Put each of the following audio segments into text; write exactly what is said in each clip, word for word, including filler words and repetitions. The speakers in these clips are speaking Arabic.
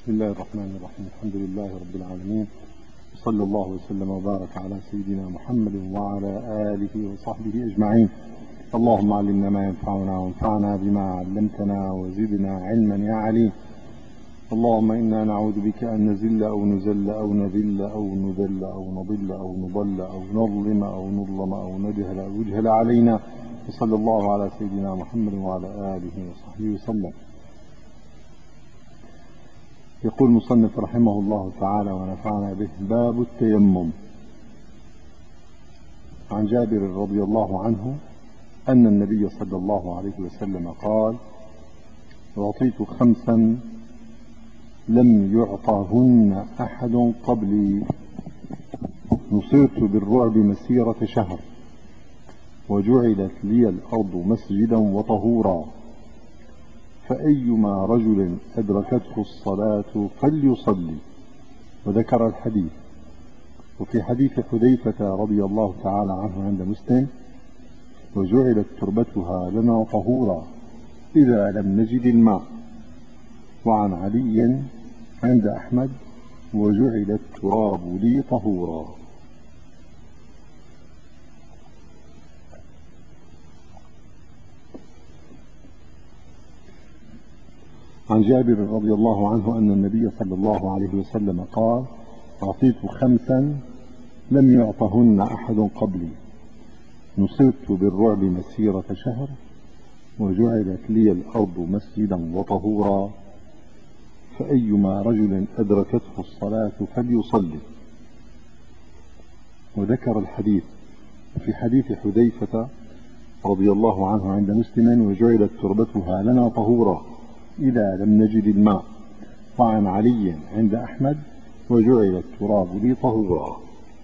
بسم الله الرحمن الرحيم. الحمد لله رب العالمين، وصلى الله وسلم وبارك على سيدنا محمد وعلى آله وصحبه أجمعين. اللهم علمنا ما ينفعنا وانفعنا بما علمتنا وزدنا علما يا عليم. اللهم إنا نعوذ بك أن نزل أو نزل أو نذل أو نذل أو نضل أو نضل أو نظلم أو نظلم أو نجهل أو يجهل علينا. وصلى الله على سيدنا محمد وعلى آله وصحبه وسلم. يقول المصنف رحمه الله تعالى ونفعنا به: باب التيمم. عن جابر رضي الله عنه أن النبي صلى الله عليه وسلم قال: أعطيت خمسا لم يعطهن أحد قبلي، نصرت بالرعب مسيرة شهر، وجعلت لي الأرض مسجدا وطهورا، فأيما رجل أدركته الصلاة فليصلي. وذكر الحديث. وفي حديث حذيفة رضي الله تعالى عنه عند مسلم: وجعلت تربتها لنا طهورا إذا لم نجد الماء. وعن علي عند أحمد: وجعل التراب لي طهورا. عن جابر رضي الله عنه أن النبي صلى الله عليه وسلم قال: أعطيت خمسا لم يعطهن أحد قبلي، نصرت بالرعب مسيرة شهر، وجعلت لي الأرض مسجدا وطهورا، فأيما رجل أدركته الصلاة فليصلي. وذكر الحديث. في حديث حذيفة رضي الله عنه عند مسلم: وجعلت تربتها لنا طهورا إذا لم نجد الماء. وعن علي عند أحمد: وجعل التراب لي طهورا.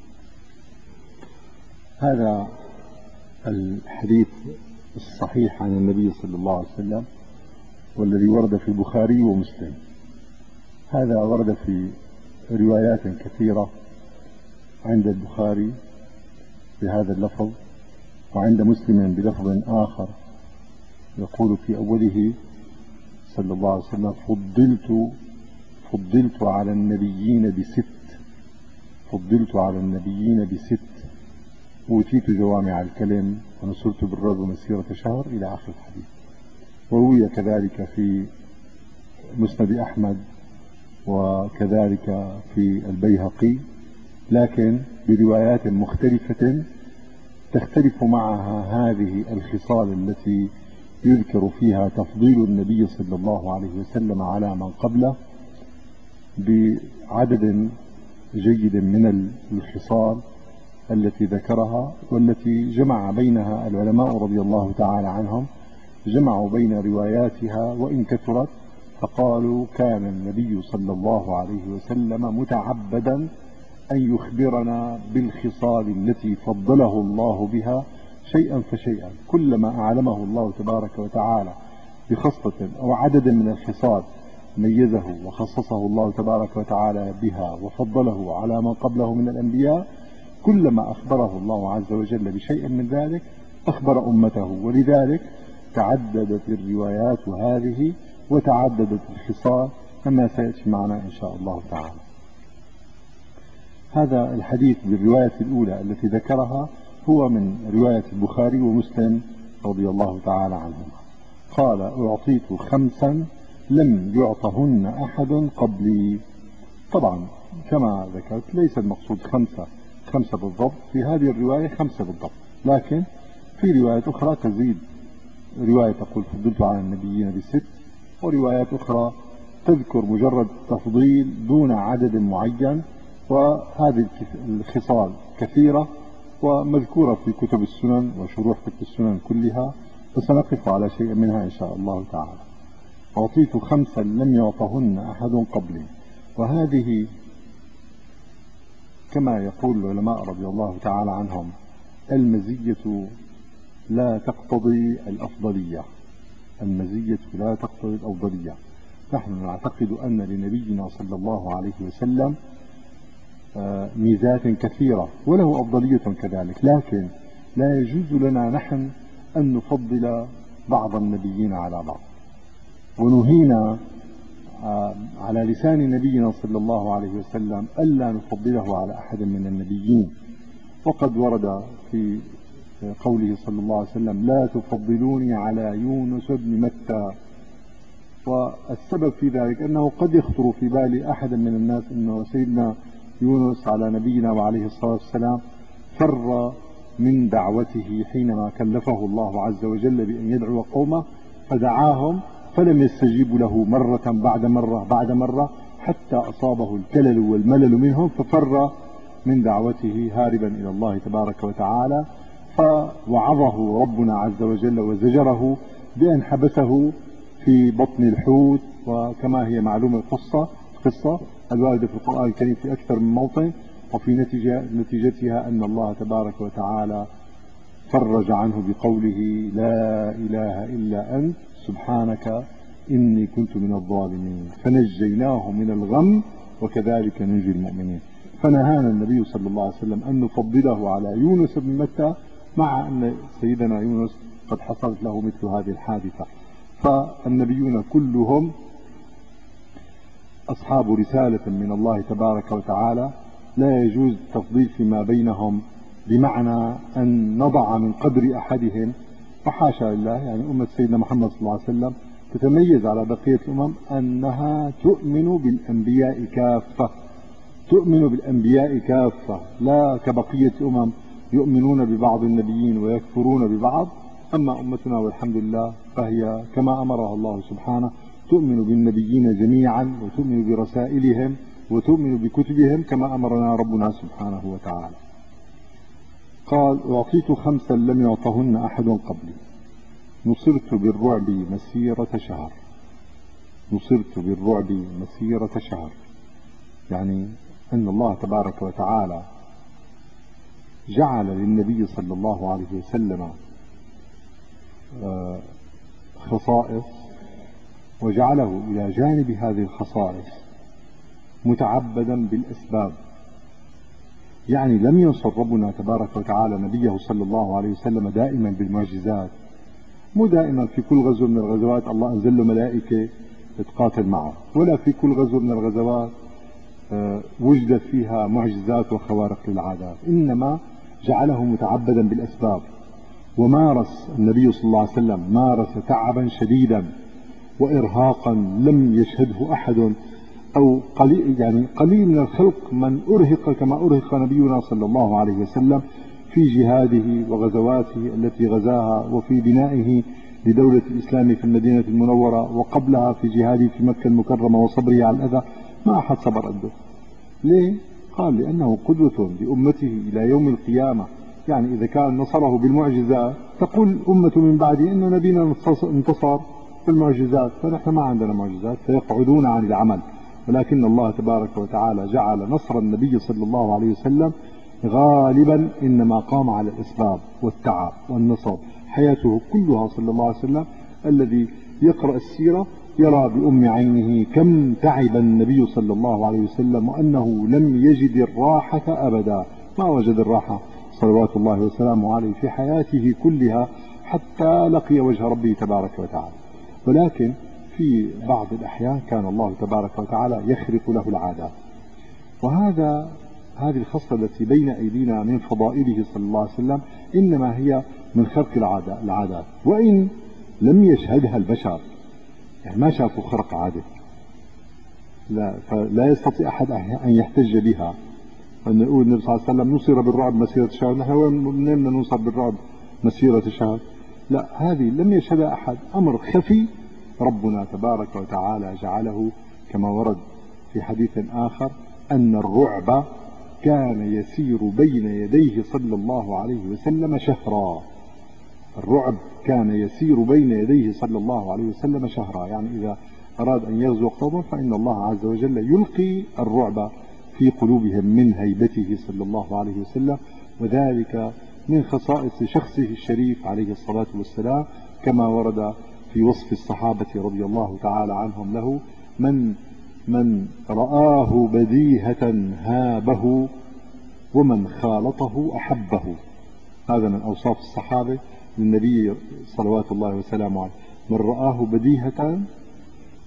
هذا الحديث الصحيح عن النبي صلى الله عليه وسلم، والذي ورد في البخاري ومسلم. هذا ورد في روايات كثيرة، عند البخاري بهذا اللفظ، وعند مسلم بلفظ آخر يقول في أوله صلى الله عليه وسلم: فضلت فضلت على النبيين بست فضلت على النبيين بست أوتيت جوامع الكلم ونصرت بالرعب مسيرة شهر، إلى آخر الحديث. وروي كذلك في مسند أحمد، وكذلك في البيهقي، لكن بروايات مختلفة تختلف معها هذه الخصال التي يذكر فيها تفضيل النبي صلى الله عليه وسلم على من قبله بعدد جيد من الخصال التي ذكرها، والتي جمع بينها العلماء رضي الله تعالى عنهم، جمعوا بين رواياتها وإن كثرت، فقالوا: كان النبي صلى الله عليه وسلم متعبدا أن يخبرنا بالخصال التي فضله الله بها شيئا فشيئا. كلما أعلمه الله تبارك وتعالى بخصلة أو عدد من الخصال ميزه وخصصه الله تبارك وتعالى بها وفضله على من قبله من الأنبياء، كلما أخبره الله عز وجل بشيء من ذلك أخبر أمته. ولذلك تعددت الروايات هذه وتعددت الخصال، كما سيأتي معنا إن شاء الله تعالى. هذا الحديث بالرواية الأولى التي ذكرها هو من رواية البخاري ومسلم رضي الله تعالى عنهما. قال: أعطيت خمسا لم يعطهن أحد قبلي. طبعا كما ذكرت ليس المقصود خمسة خمسة بالضبط، في هذه الرواية خمسة بالضبط، لكن في رواية أخرى تزيد. رواية تقول: فضلت على النبيين بست، وروايات أخرى تذكر مجرد تفضيل دون عدد معين. وهذه الخصال كثيرة ومذكورة في كتب السنن وشروح كتب السنن كلها، فسنقف على شيء منها إن شاء الله تعالى. أعطيت خمسا لم يعطهن أحد قبلي. وهذه كما يقول العلماء رضي الله تعالى عنهم: المزية لا تقتضي الأفضلية المزية لا تقتضي الأفضلية. نحن نعتقد أن لنبينا صلى الله عليه وسلم ميزات كثيرة وله أفضلية كذلك، لكن لا يجوز لنا نحن أن نفضل بعض النبيين على بعض. ونهينا على لسان نبينا صلى الله عليه وسلم ألا نفضله على أحد من النبيين. وقد ورد في قوله صلى الله عليه وسلم لا تفضلوني على يونس بن متى. والسبب في ذلك أنه قد يخطر في بال أحد من الناس أنه سيدنا يونس على نبينا وعليه الصلاة والسلام فر من دعوته حينما كلفه الله عز وجل بأن يدعو قومه، فدعاهم فلم يستجيبوا له مرة بعد مرة بعد مرة حتى أصابه الكلل والملل منهم، ففر من دعوته هاربا إلى الله تبارك وتعالى. فوعظه ربنا عز وجل وزجره بأن حبسه في بطن الحوت، وكما هي معلومة القصة قصة الواردة في القرآن الكريم في أكثر من موطن، وفي نتيجة نتيجتها أن الله تبارك وتعالى فرج عنه بقوله لا إله إلا أنت سبحانك إني كنت من الظالمين، فنجيناه من الغم وكذلك ننجي المؤمنين. فنهانا النبي صلى الله عليه وسلم أن نفضله على يونس بن متى، مع أن سيدنا يونس قد حصلت له مثل هذه الحادثة. فالنبيون كلهم أصحاب رسالة من الله تبارك وتعالى، لا يجوز التفضيل فيما بينهم بمعنى أن نضع من قدر أحدهم، وحاشا لله. يعني أمة سيدنا محمد صلى الله عليه وسلم تتميز على بقية الأمم أنها تؤمن بالأنبياء كافة، تؤمن بالأنبياء كافة، لا كبقية الأمم يؤمنون ببعض النبيين ويكفرون ببعض. أما أمتنا والحمد لله فهي كما أمرها الله سبحانه، تؤمن بالنبيين جميعا وتؤمن برسائلهم وتؤمن بكتبهم كما أمرنا ربنا سبحانه وتعالى. قال أعطيت خمسا لم يعطهن أحد قبلي، نصرت بالرعب مسيرة شهر. نصرت بالرعب مسيرة شهر يعني أن الله تبارك وتعالى جعل للنبي صلى الله عليه وسلم خصائص، وجعله إلى جانب هذه الخصائص متعبدا بالأسباب. يعني لم ينصر ربنا تبارك وتعالى نبيه صلى الله عليه وسلم دائما بالمعجزات، مو دائما في كل غزو من الغزوات الله أنزل له ملائكة تقاتل معه، ولا في كل غزو من الغزوات وجدت فيها معجزات وخوارق للعادات، إنما جعله متعبدا بالأسباب. ومارس النبي صلى الله عليه وسلم مارس تعبا شديدا وإرهاقا لم يشهده أحد، أو قليل يعني قليل من الخلق من أرهق كما أرهق نبينا صلى الله عليه وسلم في جهاده وغزواته التي غزاها، وفي بنائه لدولة الإسلام في المدينة المنورة، وقبلها في جهاده في مكة المكرمة وصبره على الأذى. ما أحد صبر قده. ليه؟ قال لأنه قدوة لأمته إلى يوم القيامة. يعني إذا كان نصره بالمعجزات تقول أمة من بعده إن نبينا انتصر بالمعجزات، فنحن ما عندنا معجزات، فيقعدون عن العمل. ولكن الله تبارك وتعالى جعل نصر النبي صلى الله عليه وسلم غالبا إنما قام على الأسباب والتعب والنصب. حياته كلها صلى الله عليه وسلم الذي يقرأ السيرة يرى بأم عينه كم تعب النبي صلى الله عليه وسلم، وأنه لم يجد الراحة أبدا، ما وجد الراحة صلوات الله وسلامه عليه في حياته كلها حتى لقي وجه ربه تبارك وتعالى. ولكن في بعض الأحيان كان الله تبارك وتعالى يخرق له العادات، وهذا هذه الخصلة التي بين أيدينا من فضائله صلى الله عليه وسلم إنما هي من خرق العادات، وإن لم يشهدها البشر، يعني ما شافوا خرق عادة، لا فلا يستطيع أحد أن يحتج بها، أن يقول النبي صلى الله عليه وسلم نصر بالرعب مسيرة شهر. نحن وين بدنا ننصر بالرعب مسيرة شهر؟ لا، هذه لم يشهدها أحد، أمر خفي ربنا تبارك وتعالى جعله كما ورد في حديث آخر أن الرعب كان يسير بين يديه صلى الله عليه وسلم شهرا. الرعب كان يسير بين يديه صلى الله عليه وسلم شهرا، يعني إذا أراد أن يغزو قوما فإن الله عز وجل يلقي الرعب في قلوبهم من هيبته صلى الله عليه وسلم، وذلك من خصائص شخصه الشريف عليه الصلاة والسلام، كما ورد في وصف الصحابة رضي الله تعالى عنهم له: من من رآه بديهة هابه، ومن خالطه أحبه. هذا من أوصاف الصحابة للنبي صلوات الله وسلامه عليه: من رآه بديهة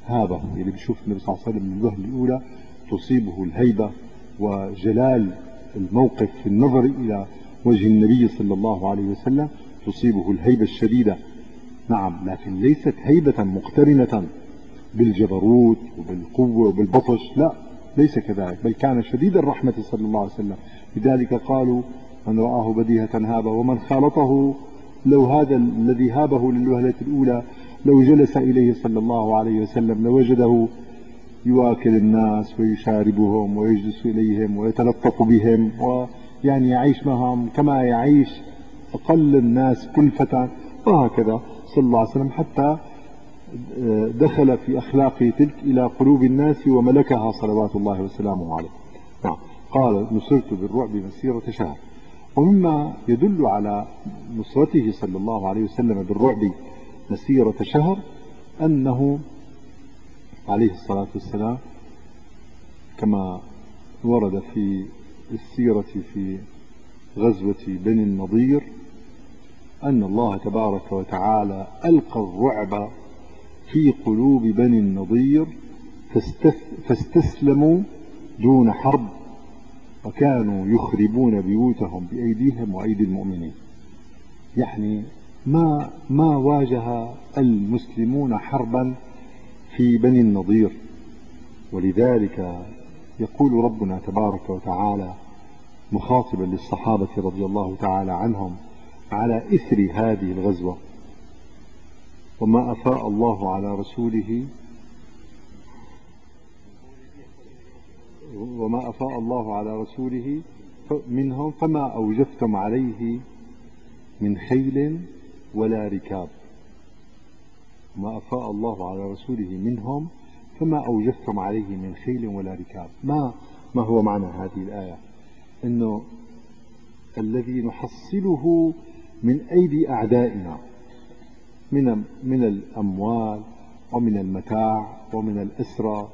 هابه، اللي بيشوف النبي صلى الله عليه وسلم من الوهلة الأولى تصيبه الهيبة وجلال الموقف في النظر إلى وجه النبي صلى الله عليه وسلم، تصيبه الهيبة الشديدة. نعم، لكن ليست هيبة مقترنة بالجبروت وبالقوة وبالبطش، لا، ليس كذلك، بل كان شديد الرحمة صلى الله عليه وسلم. لذلك قالوا من رآه بديهة هابه، ومن خالطه لو هذا الذي هابه للوهلة الأولى لو جلس إليه صلى الله عليه وسلم لوجده يواكل الناس ويشاربهم ويجلس إليهم ويتلطف بهم، ويعني يعيش معهم كما يعيش أقل الناس كلفة، وهكذا صلى الله عليه وسلم، حتى دخل في أخلاقه تلك إلى قلوب الناس وملكها صلوات الله وسلامه عليه. نعم. قال نصرت بالرعب مسيرة شهر. ومما يدل على نصرته صلى الله عليه وسلم بالرعب مسيرة شهر أنه عليه الصلاة والسلام كما ورد في السيرة في غزوة بني النضير أن الله تبارك وتعالى ألقى الرعب في قلوب بني النضير فاستسلموا دون حرب، وكانوا يخربون بيوتهم بأيديهم وأيدي المؤمنين. يعني ما ما واجه المسلمون حربا في بني النضير. ولذلك يقول ربنا تبارك وتعالى مخاطبا للصحابة رضي الله تعالى عنهم على إثر هذه الغزوة: وما أفاء الله على رسوله وما أفاء الله على رسوله منهم فما أوجفتم عليه من خيل ولا ركاب. ما أفاء الله على رسوله منهم فما أوجفتم عليه من خيل ولا ركاب. ما ما هو معنى هذه الآية؟ إنه الذي نحصله من أيدي أعدائنا من من الأموال ومن المتاع ومن الأسرى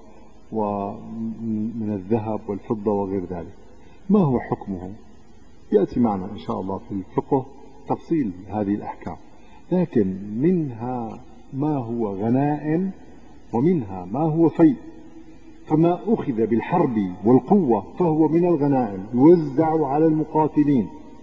ومن الذهب والفضة وغير ذلك، ما هو حكمه؟ يأتي معنا إن شاء الله في الفقه تفصيل هذه الأحكام. لكن منها ما هو غنائم ومنها ما هو فيء. فما أخذ بالحرب والقوة فهو من الغنائم يوزع على المقاتلين،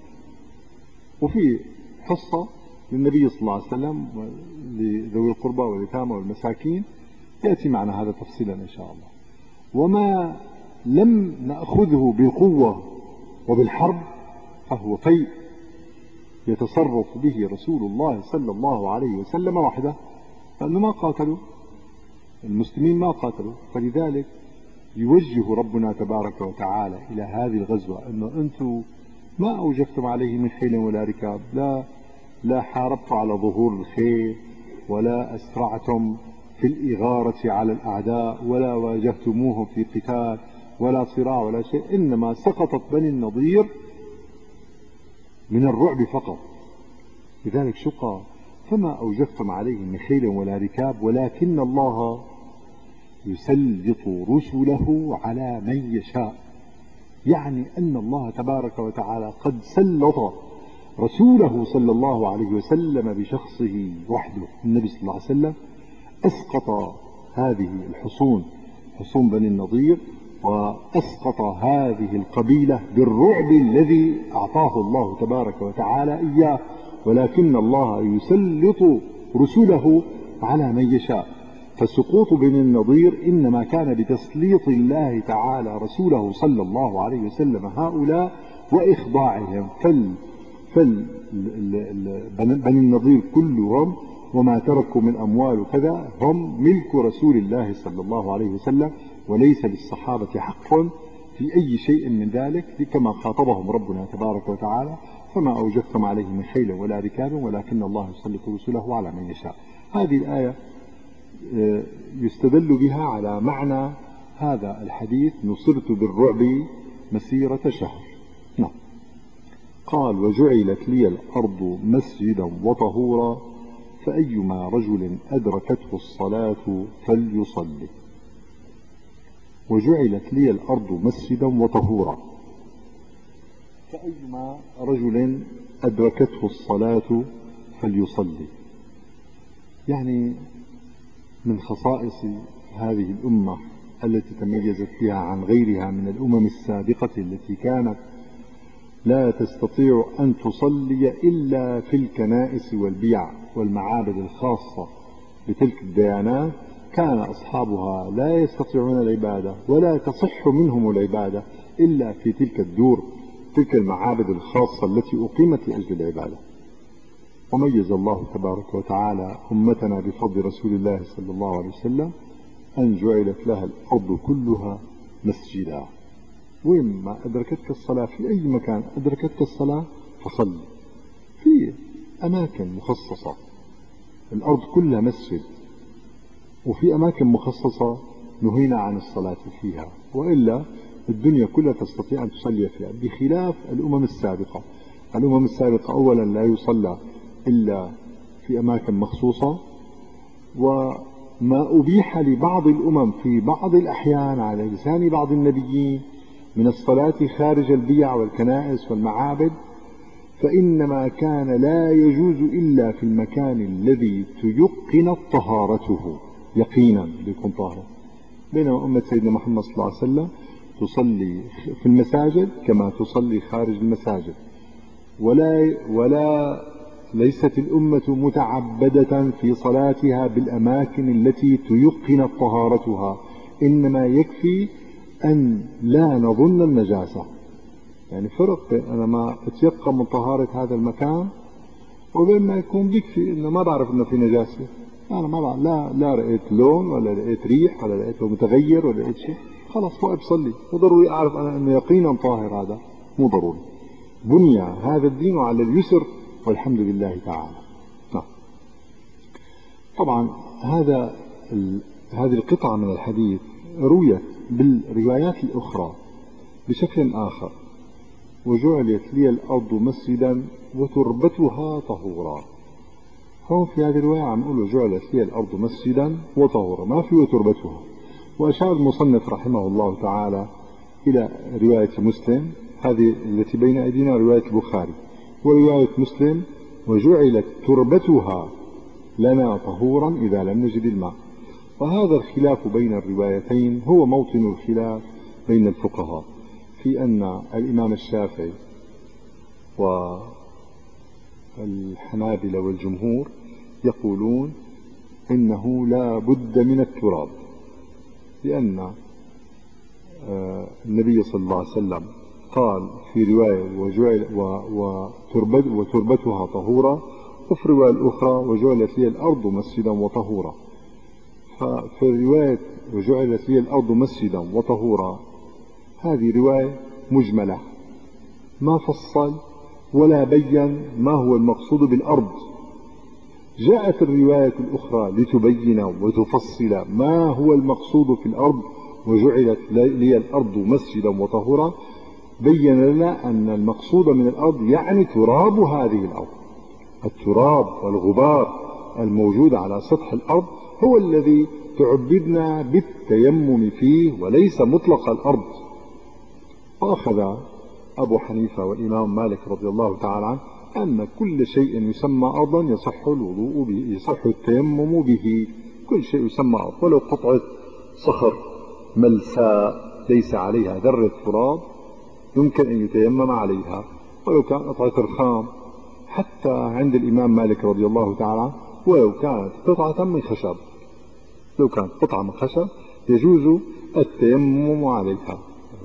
وفي حصة للنبي صلى الله عليه وسلم لذوي القربى واليتامى والمساكين، يأتي معنا هذا تفصيلا إن شاء الله. وما لم نأخذه بالقوة وبالحرب فهو فيء يتصرف به رسول الله صلى الله عليه وسلم وحده، لأنه ما قاتلوا المسلمين، ما قاتلوا. فلذلك يوجه ربنا تبارك وتعالى إلى هذه الغزوة أنه أنتم ما أوجفتم عليه من خيل ولا ركاب، لا لا حاربتم على ظهور الخيل، ولا أسرعتم في الإغارة على الأعداء، ولا واجهتموهم في قتال ولا صراع ولا شيء، إنما سقطت بني النضير من الرعب فقط. لذلك شقى فما أوجفتم عليه من خيل ولا ركاب ولكن الله يسلط رسله على من يشاء. يعني أن الله تبارك وتعالى قد سلط رسوله صلى الله عليه وسلم بشخصه وحده، النبي صلى الله عليه وسلم أسقط هذه الحصون، حصون بني النضير، وأسقط هذه القبيلة بالرعب الذي أعطاه الله تبارك وتعالى إياه. ولكن الله يسلط رسله على من يشاء. فسقوط بني النضير إنما كان بتسليط الله تعالى رسوله صلى الله عليه وسلم هؤلاء وإخضاعهم. فل فل بني النضير كلهم وما تركوا من أموال وكذا هم ملك رسول الله صلى الله عليه وسلم، وليس للصحابة حق في أي شيء من ذلك، كما خاطبهم ربنا تبارك وتعالى: فما أوجفتم عليه من خيل ولا ركاب ولكن الله يسلط رسله على من يشاء. هذه الآية يستدل بها على معنى هذا الحديث: نصرت بالرعب مسيرة شهر. نعم. قال: وجعلت لي الأرض مسجدا وطهورا فأيما رجل أدركته الصلاة فليصلي. وجعلت لي الأرض مسجدا وطهورا فأيما رجل أدركته الصلاة فليصلي. يعني من خصائص هذه الأمة التي تميزت بها عن غيرها من الأمم السابقة التي كانت لا تستطيع أن تصلي إلا في الكنائس والبيع والمعابد الخاصة بتلك الديانات، كان أصحابها لا يستطيعون العبادة ولا تصح منهم العبادة إلا في تلك الدور، تلك المعابد الخاصة التي أقيمت لأجل العبادة. وميز الله تبارك وتعالى أمتنا بفضل رسول الله صلى الله عليه وسلم أن جعلت لها الأرض كلها مسجدا، وين ما أدركتك الصلاة في أي مكان أدركتك الصلاة فصل في أماكن مخصصة. الأرض كلها مسجد، وفي أماكن مخصصة نهينا عن الصلاة فيها، وإلا الدنيا كلها تستطيع أن تصلي فيها، بخلاف الأمم السابقة. الأمم السابقة أولا لا يصلى إلا في أماكن مخصوصة، وما أبيح لبعض الأمم في بعض الأحيان على لسان بعض النبيين من الصلاة خارج البيع والكنائس والمعابد، فإنما كان لا يجوز إلا في المكان الذي تيقن طهارته يقينا ليكون طاهر. بينما أمة سيدنا محمد صلى الله عليه وسلم تصلي في المساجد كما تصلي خارج المساجد، ولا ولا ليست الأمة متعبدة في صلاتها بالأماكن التي تيقن طهارتها، إنما يكفي أن لا نظن النجاسة. يعني فرق بين أنا ما أتيقن من طهارة هذا المكان وبين ما يكون بيكفي إنه ما بعرف إنه في نجاسة. أنا ما بعرف، لا لا رأيت لون ولا رأيت ريح ولا رأيته متغير ولا رأيت شيء، خلاص وقف صلي. مو ضروري أعرف أنا إنه يقينا طاهر، هذا مو ضروري. بني هذا الدين على اليسر والحمد لله تعالى. طبعا هذا هذه القطعة من الحديث رويت بالروايات الأخرى بشكل آخر: وجعلت لي الأرض مسجدا وتربتها طهورا. هون في هذه الرواية عم يقولوا جعلت لي الأرض مسجدا وطهورا، ما في وتربتها. وأشار المصنف رحمه الله تعالى إلى رواية مسلم، هذه التي بين أيدينا رواية البخاري، ورواية مسلم وجعلت تربتها لنا طهورا إذا لم نجد الماء. وهذا الخلاف بين الروايتين هو موطن الخلاف بين الفقهاء، في أن الإمام الشافعي والحنابلة والجمهور يقولون إنه لا بد من التراب، لأن النبي صلى الله عليه وسلم قال في رواية وجعل وتربت وتربتها طهورا، وفي الرواية الأخرى وجعلت لي الأرض مسجدا وطهورا. ففي رواية وجعلت لي الأرض مسجدا وطهورا هذه رواية مجملة، ما فصل ولا بين ما هو المقصود بالأرض. جاءت الرواية الأخرى لتبين وتفصل ما هو المقصود في الأرض، وجعلت لي الأرض مسجدا وطهورا، بين لنا أن المقصود من الأرض يعني تراب هذه الأرض. التراب والغبار الموجود على سطح الأرض هو الذي تعبدنا بالتيمم فيه، وليس مطلق الأرض. وأخذ أبو حنيفة والإمام مالك رضي الله تعالى عنه أن كل شيء يسمى أرضا يصح الوضوء به، يصح التيمم به. كل شيء يسمى أرض، ولو قطعة صخر ملساء ليس عليها ذرة تراب يمكن أن يتيمم عليها، ولو كان قطعة رخام. حتى عند الإمام مالك رضي الله تعالى عنه ولو كانت قطعة من خشب، لو كانت قطعة من خشب يجوز التيمم عليها،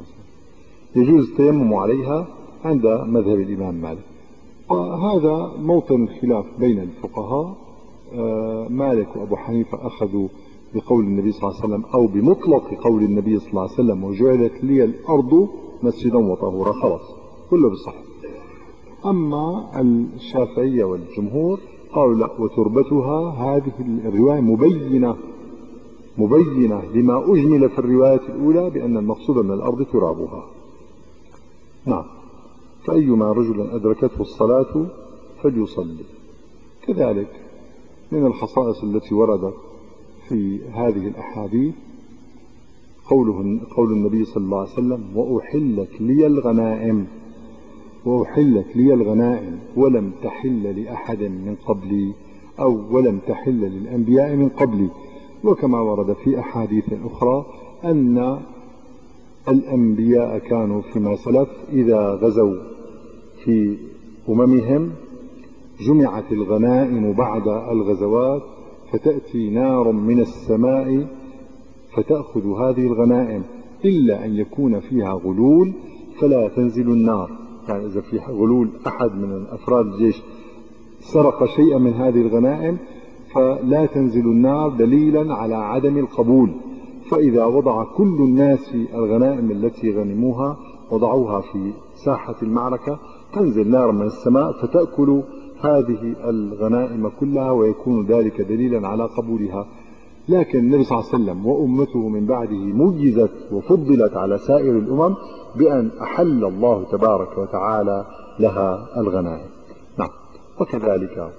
يجوز التيمم عليها عند مذهب الإمام مالك. وهذا موطن الخلاف بين الفقهاء. مالك وأبو حنيفة أخذوا بقول النبي صلى الله عليه وسلم أو بمطلق قول النبي صلى الله عليه وسلم وجعلت لي الأرض مسجدا وطهورا، خلاص كله بصح. أما الشافعية والجمهور قالوا لا، وتربتها هذه الرواية مبينة مبينة لما أجمل في الرواية الأولى بأن المقصود من الأرض ترابها. نعم. فأيما رجل أدركته الصلاة فليصلي. كذلك من الخصائص التي وردت في هذه الأحاديث قوله قول النبي صلى الله عليه وسلم وأحلت لي الغنائم، وأحلت لي الغنائم ولم تحل لأحد من قبلي، أو ولم تحل للأنبياء من قبلي. وكما ورد في أحاديث أخرى أن الأنبياء كانوا فيما سلف إذا غزوا في أممهم جمعت الغنائم بعد الغزوات، فتأتي نار من السماء فتأخذ هذه الغنائم، إلا أن يكون فيها غلول فلا تنزل النار. يعني إذا في غلول أحد من أفراد الجيش سرق شيئا من هذه الغنائم فلا تنزل النار، دليلا على عدم القبول. فإذا وضع كل الناس الغنائم التي غنموها وضعوها في ساحة المعركة تنزل نار من السماء فتأكل هذه الغنائم كلها، ويكون ذلك دليلا على قبولها. لكن النبي صلى الله عليه وسلم وأمته من بعده ميزت وفضلت على سائر الأمم بأن أحل الله تبارك وتعالى لها الغنائم. نعم. وكذلك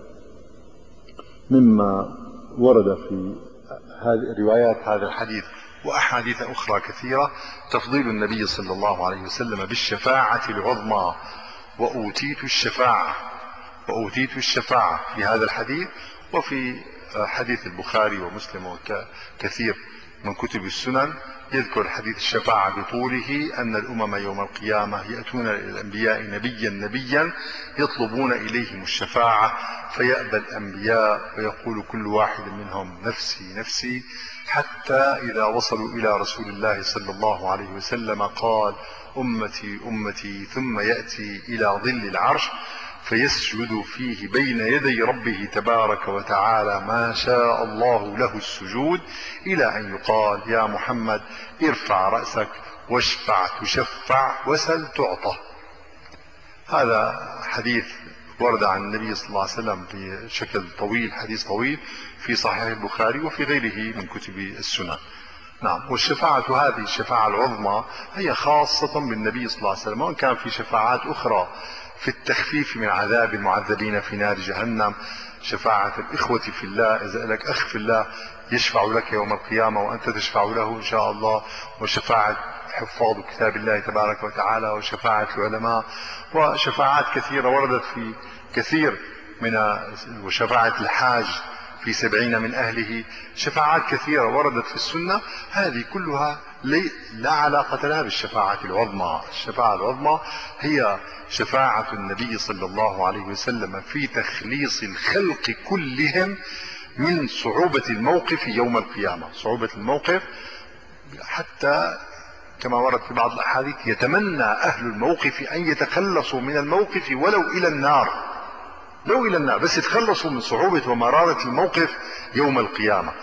مما ورد في هذه روايات هذا الحديث وأحاديث أخرى كثيرة تفضيل النبي صلى الله عليه وسلم بالشفاعة العظمى، وأوتيت الشفاعة وأوتيت الشفاعة في هذا الحديث، وفي حديث البخاري ومسلم وكثير من كتب السنن يذكر حديث الشفاعة بطوله، أن الأمم يوم القيامة يأتون إلى الأنبياء نبيا نبيا يطلبون إليهم الشفاعة، فيأبى الأنبياء ويقول كل واحد منهم نفسي نفسي، حتى إذا وصلوا إلى رسول الله صلى الله عليه وسلم قال أمتي أمتي، ثم يأتي إلى ظل العرش فيسجد فيه بين يدي ربه تبارك وتعالى ما شاء الله له السجود، إلى أن يقال يا محمد ارفع رأسك واشفع تشفع وسل تعطى. هذا حديث ورد عن النبي صلى الله عليه وسلم بشكل طويل، حديث طويل في صحيح البخاري وفي غيره من كتب السنن. نعم. والشفاعة هذه الشفاعة العظمى هي خاصة بالنبي صلى الله عليه وسلم، وإن كان في شفاعات أخرى في التخفيف من عذاب المعذبين في نار جهنم، شفاعة الإخوة في الله، إذا لك أخ في الله يشفع لك يوم القيامة وأنت تشفع له إن شاء الله، وشفاعة حفاظ كتاب الله تبارك وتعالى، وشفاعة العلماء، وشفاعات كثيرة وردت في كثير من، وشفاعة الحاج في سبعين من أهله، شفاعات كثيرة وردت في السنة. هذه كلها لا علاقة لها بالشفاعة العظمى. الشفاعة العظمى هي شفاعة النبي صلى الله عليه وسلم في تخليص الخلق كلهم من صعوبة الموقف يوم القيامة. صعوبة الموقف حتى كما ورد في بعض الأحاديث يتمنى أهل الموقف أن يتخلصوا من الموقف ولو إلى النار، لو إلى النار، بس يتخلصوا من صعوبة ومرارة الموقف يوم القيامة.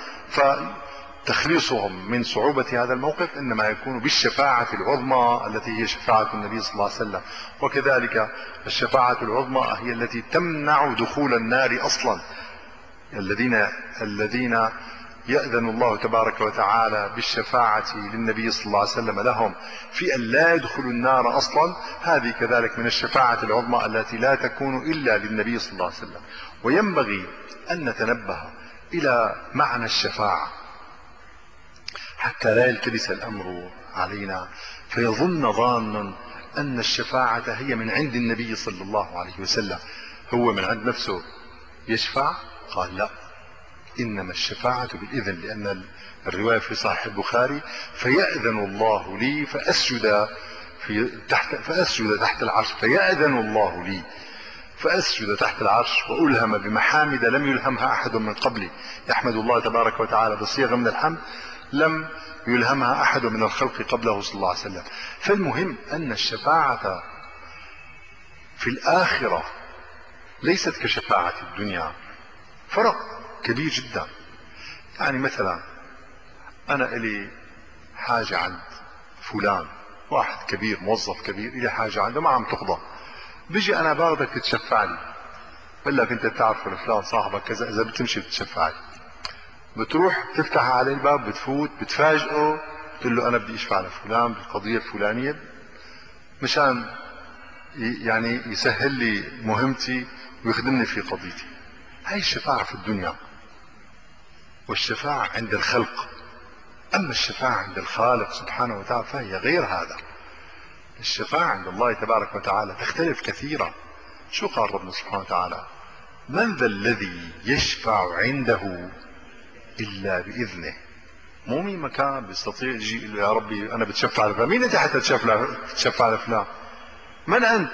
فتخليصهم من صعوبة هذا الموقف إنما يكون بالشفاعة العظمى التي هي شفاعة النبي صلى الله عليه وسلم. وكذلك الشفاعة العظمى هي التي تمنع دخول النار أصلا. الذين الذين يأذن الله تبارك وتعالى بالشفاعة للنبي صلى الله عليه وسلم لهم في أن لا يدخلوا النار أصلا، هذه كذلك من الشفاعة العظمى التي لا تكون إلا للنبي صلى الله عليه وسلم. وينبغي أن نتنبه إلى معنى الشفاعة حتى لا يلتبس الأمر علينا فيظن ظان أن الشفاعة هي من عند النبي صلى الله عليه وسلم، هو من عند نفسه يشفع. قال لا، إنما الشفاعة بالإذن، لأن الرواية في صحيح البخاري فيأذن الله لي فأسجد في تحت فأسجد تحت العرش، فيأذن الله لي فأسجد تحت العرش وألهم بمحامد لم يلهمها أحد من قبلي، يحمد الله تبارك وتعالى بصيغة من الحمد لم يلهمها أحد من الخلق قبله صلى الله عليه وسلم. فالمهم أن الشفاعة في الآخرة ليست كشفاعة الدنيا، فرق كبير جدا. يعني مثلا أنا إلي حاجة عند فلان، واحد كبير موظف كبير إلي حاجة عنده ما عم تقضى، بيجي أنا باخذك تتشفع لي، بقول لك أنت بتعرف فلان صاحبك كذا، إذا بتمشي بتشفع لي، بتروح تفتح عليه الباب بتفوت بتفاجئه بتقول له أنا بدي أشفع لفلان بالقضية الفلانية مشان يعني يسهل لي مهمتي ويخدمني في قضيتي. هاي الشفاعة في الدنيا، والشفاعة عند الخلق. أما الشفاعة عند الخالق سبحانه وتعالى فهي غير هذا. الشفاعة عند الله تبارك وتعالى تختلف كثيرا. شو قال ربنا سبحانه وتعالى؟ من ذا الذي يشفع عنده إلا بإذنه. مو مين مكان بيستطيع يجي يقول يا ربي أنا بتشفع على فلان. مين أنت حتى تشفع على فلان؟ من أنت؟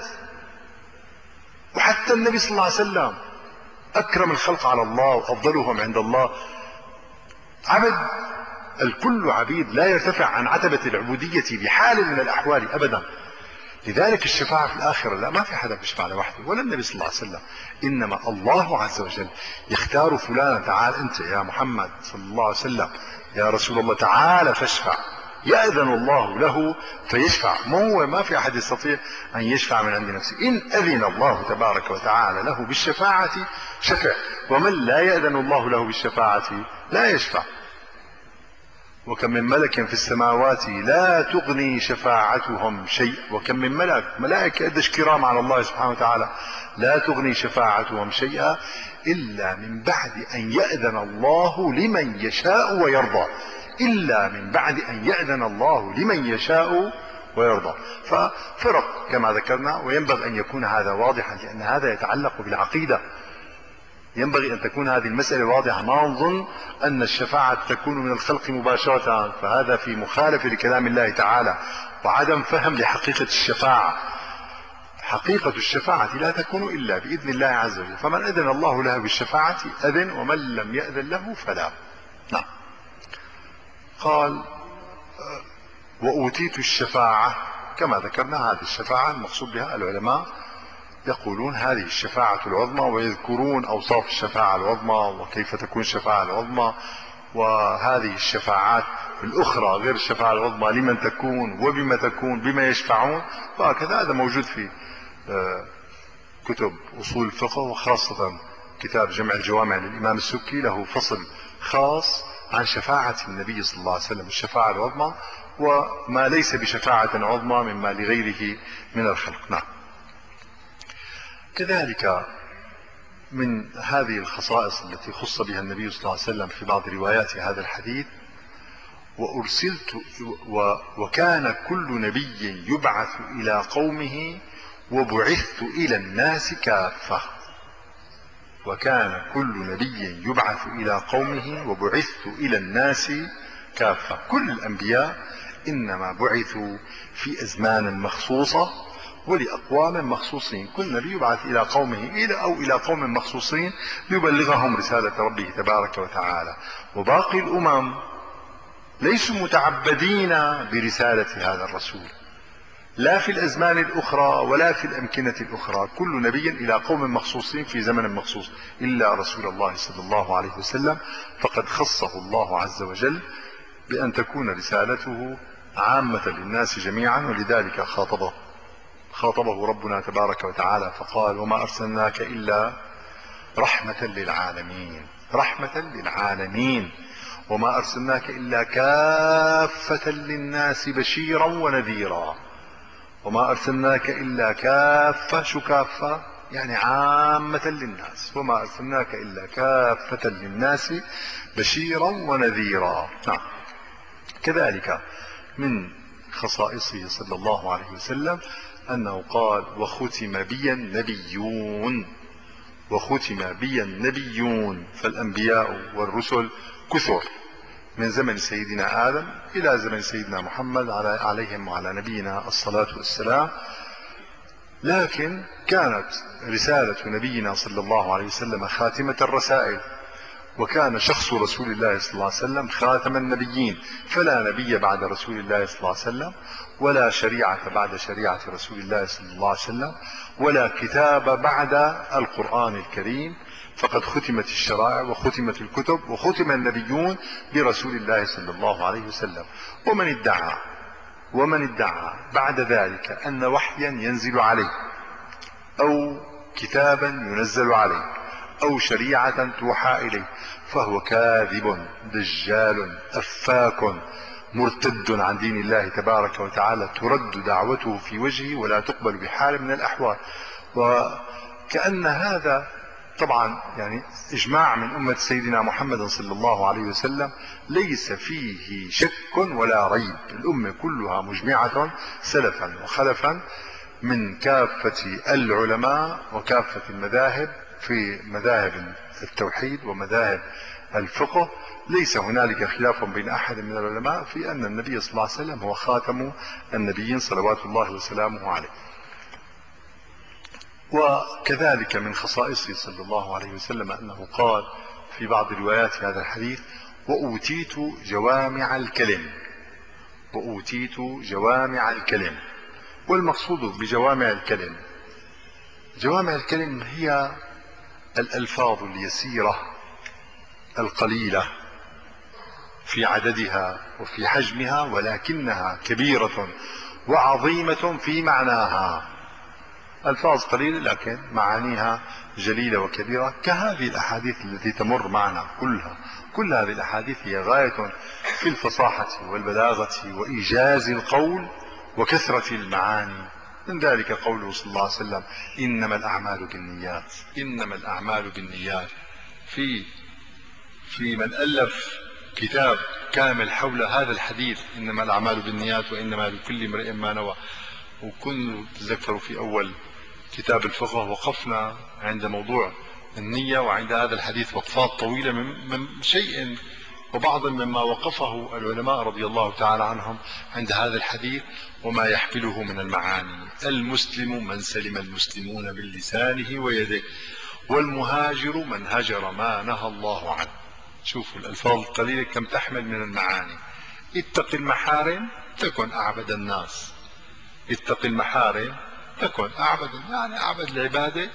وحتى النبي صلى الله عليه وسلم أكرم الخلق على الله وأفضلهم عند الله عبد، الكل عبيد، لا يرتفع عن عتبة العبودية بحال من الأحوال أبدا. لذلك الشفاعة في الآخرة لا، ما في حدا بيشفع لوحده ولا النبي صلى الله عليه وسلم، إنما الله عز وجل يختار فلانا، تعال أنت يا محمد صلى الله عليه وسلم يا رسول الله تعال فاشفع، يأذن الله له فيشفع. ما هو ما في أحد يستطيع أن يشفع من عند نفسه، إن أذن الله تبارك وتعالى له بالشفاعة شفع، ومن لا يأذن الله له بالشفاعة لا يشفع. وكم من ملك في السماوات لا تغني شفاعتهم شيء، وكم من ملك ملائكة قديش كرام على الله سبحانه وتعالى، لا تغني شفاعتهم شيئا إلا من بعد أن يأذن الله لمن يشاء ويرضى، إلا من بعد أن يأذن الله لمن يشاء ويرضى. ففرق كما ذكرنا، وينبغي أن يكون هذا واضحا لأن هذا يتعلق بالعقيدة، ينبغي أن تكون هذه المسألة واضحة. ما نظن أن الشفاعة تكون من الخلق مباشرة، فهذا في مخالفة لكلام الله تعالى وعدم فهم لحقيقة الشفاعة. حقيقة الشفاعة لا تكون إلا بإذن الله عز وجل، فمن أذن الله له بالشفاعة أذن، ومن لم يأذن له فلا. نعم. قال وأوتيت الشفاعة، كما ذكرنا هذه الشفاعة المقصود بها العلماء يقولون هذه الشفاعة العظمى، ويذكرون أوصاف الشفاعة العظمى وكيف تكون الشفاعة العظمى، وهذه الشفاعات الأخرى غير الشفاعة العظمى لمن تكون وبما تكون بما يشفعون، وهكذا. هذا موجود في كتب أصول الفقه، وخاصة كتاب جمع الجوامع للإمام السكي له فصل خاص عن شفاعة النبي صلى الله عليه وسلم، الشفاعة العظمى وما ليس بشفاعة عظمى مما لغيره من الخلق. نعم. كذلك من هذه الخصائص التي خص بها النبي صلى الله عليه وسلم في بعض روايات هذا الحديث: وأرسلت وكان كل نبي يبعث إلى قومه وبعثت إلى الناس كافة. وكان كل نبي يبعث إلى قومه وبعثت إلى الناس كافة. كل الأنبياء إنما بعثوا في أزمان مخصوصة ولأقوام مخصوصين. كل نبي يبعث إلى قومه إلى أو إلى قوم مخصوصين ليبلغهم رسالة ربه تبارك وتعالى، وباقي الأمم ليسوا متعبدين برسالة هذا الرسول لا في الأزمان الأخرى ولا في الأمكنة الأخرى. كل نبي إلى قوم مخصوصين في زمن مخصوص، إلا رسول الله صلى الله عليه وسلم فقد خصه الله عز وجل بأن تكون رسالته عامة للناس جميعا، ولذلك خاطبه خاطبه ربنا تبارك وتعالى فقال: وما أرسلناك إلا رحمة للعالمين. رحمة للعالمين. وما أرسلناك إلا كافة للناس بشيرا ونذيرا. وما أرسلناك إلا كافة. شو كافة؟ يعني عامة للناس. وما أرسلناك إلا كافة للناس بشيرا ونذيرا. نعم. كذلك من خصائصه صلى الله عليه وسلم أنه قال: وختم بي النبيون. وختم بي النبيون. فالأنبياء والرسل كثر من زمن سيدنا آدم إلى زمن سيدنا محمد عليهم وعلى نبينا الصلاة والسلام، لكن كانت رسالة نبينا صلى الله عليه وسلم خاتمة الرسائل، وكان شخص رسول الله صلى الله عليه وسلم خاتم النبيين، فلا نبي بعد رسول الله صلى الله عليه وسلم، ولا شريعة بعد شريعة رسول الله صلى الله عليه وسلم، ولا كتاب بعد القرآن الكريم، فقد ختمت الشرائع وختمت الكتب وختم النبيون برسول الله صلى الله عليه وسلم. ومن ادعى ومن ادعى بعد ذلك أن وحيا ينزل عليه أو كتابا ينزل عليه أو شريعة توحى إليه فهو كاذب دجال أفاك مرتد عن دين الله تبارك وتعالى، ترد دعوته في وجهه ولا تقبل بحال من الأحوال. وكأن هذا طبعا يعني إجماع من أمة سيدنا محمد صلى الله عليه وسلم ليس فيه شك ولا ريب. الأمة كلها مجمعة سلفا وخلفا من كافة العلماء وكافة المذاهب في مذاهب التوحيد ومذاهب الفقه ليس هنالك خلاف بين أحد من العلماء في أن النبي صلى الله عليه وسلم هو خاتم النبيين صلوات الله وسلامه عليه. وكذلك من خصائصه صلى الله عليه وسلم أنه قال في بعض روايات هذا الحديث: وأوتيت جوامع الكلم. وأوتيت جوامع الكلم. والمقصود بجوامع الكلم، جوامع الكلم هي الألفاظ اليسيرة القليلة في عددها وفي حجمها، ولكنها كبيرة وعظيمة في معناها. ألفاظ قليلة لكن معانيها جليلة وكبيرة، كهذه الأحاديث التي تمر معنا كلها. كل هذه الأحاديث هي غاية في الفصاحة والبلاغة وإيجاز القول وكثرة المعاني. من ذلك قوله صلى الله عليه وسلم: إنما الأعمال بالنيات. إنما الأعمال بالنيات. في في من ألف كتاب كامل حول هذا الحديث: إنما الأعمال بالنيات وإنما لكل امرئ ما نوى. وكنت تذكروا في أول كتاب الفقه وقفنا عند موضوع النية، وعند هذا الحديث وقفات طويلة من, من شيء وبعض مما وقفه العلماء رضي الله تعالى عنهم عند هذا الحديث وما يحمله من المعاني. المسلم من سلم المسلمون من لسانه ويده، والمهاجر من هجر ما نهى الله عنه. شوفوا الألفاظ القليلة كم تحمل من المعاني. اتق المحارم تكن أعبد الناس. اتق المحارم تكن أعبد، يعني أعبد العبادة،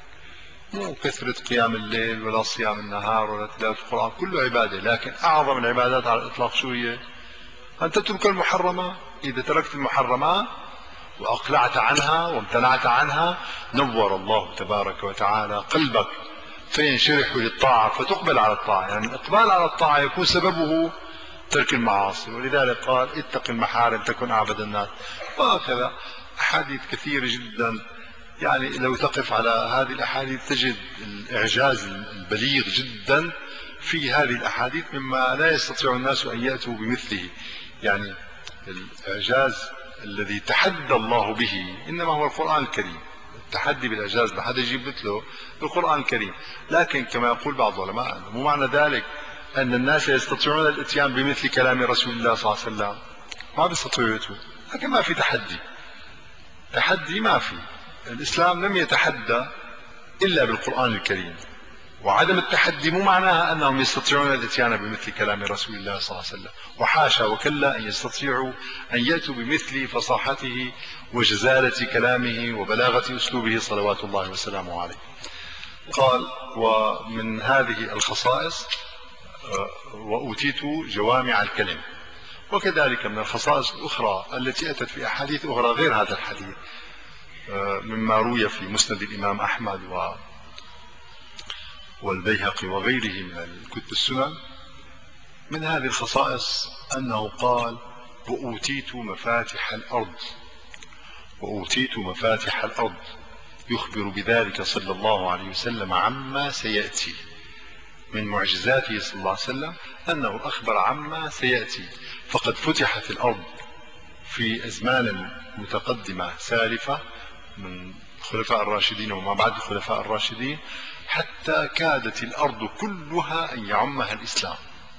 مو كثرة قيام الليل ولا صيام النهار ولا تلاوة القرآن، كله عبادة، لكن أعظم العبادات على الإطلاق شو هي؟ أن تترك المحرمات. إذا تركت المحرمات وأقلعت عنها وامتنعت عنها نور الله تبارك وتعالى قلبك فينشرح للطاعة فتقبل على الطاعة. يعني الإقبال على الطاعة يكون سببه ترك المعاصي، ولذلك قال: اتق المحارم تكن أعبد الناس. وهكذا أحاديث كثيرة جدا، يعني لو تقف على هذه الأحاديث تجد الإعجاز البليغ جدا في هذه الأحاديث مما لا يستطيع الناس أن يأتوا بمثله. يعني الإعجاز الذي تحدى الله به إنما هو القرآن الكريم. التحدي بالإعجاز ما حدا يجيب مثله القرآن الكريم. لكن كما يقول بعض العلماء مو معنى ذلك أن الناس يستطيعون الاتيان بمثل كلام رسول الله صلى الله عليه وسلم، ما بيستطيعوا، لكن ما في تحدي. تحدي ما في. الإسلام لم يتحدى إلا بالقرآن الكريم، وعدم التحدي مو معناها أنهم يستطيعون الاتيان بمثل كلام رسول الله صلى الله عليه وسلم، وحاشا وكلا أن يستطيعوا أن يأتوا بمثل فصاحته وجزالة كلامه وبلاغة أسلوبه صلوات الله وسلامه عليه. قال: ومن هذه الخصائص وأوتيت جوامع الكلم. وكذلك من الخصائص الأخرى التي أتت في أحاديث أخرى غير هذا الحديث مما روي في مسند الإمام أحمد و والبيهقي وغيره من الكتب السنن، من هذه الخصائص أنه قال: وأوتيت مفاتح الأرض. وأوتيت مفاتح الأرض، يخبر بذلك صلى الله عليه وسلم عما سيأتي. من معجزاته صلى الله عليه وسلم أنه أخبر عما سيأتي. فقد فتحت الأرض في أزمان متقدمة سالفة من الخلفاء الراشدين وما بعد الخلفاء الراشدين، حتى كادت الأرض كلها أن يعمها الإسلام.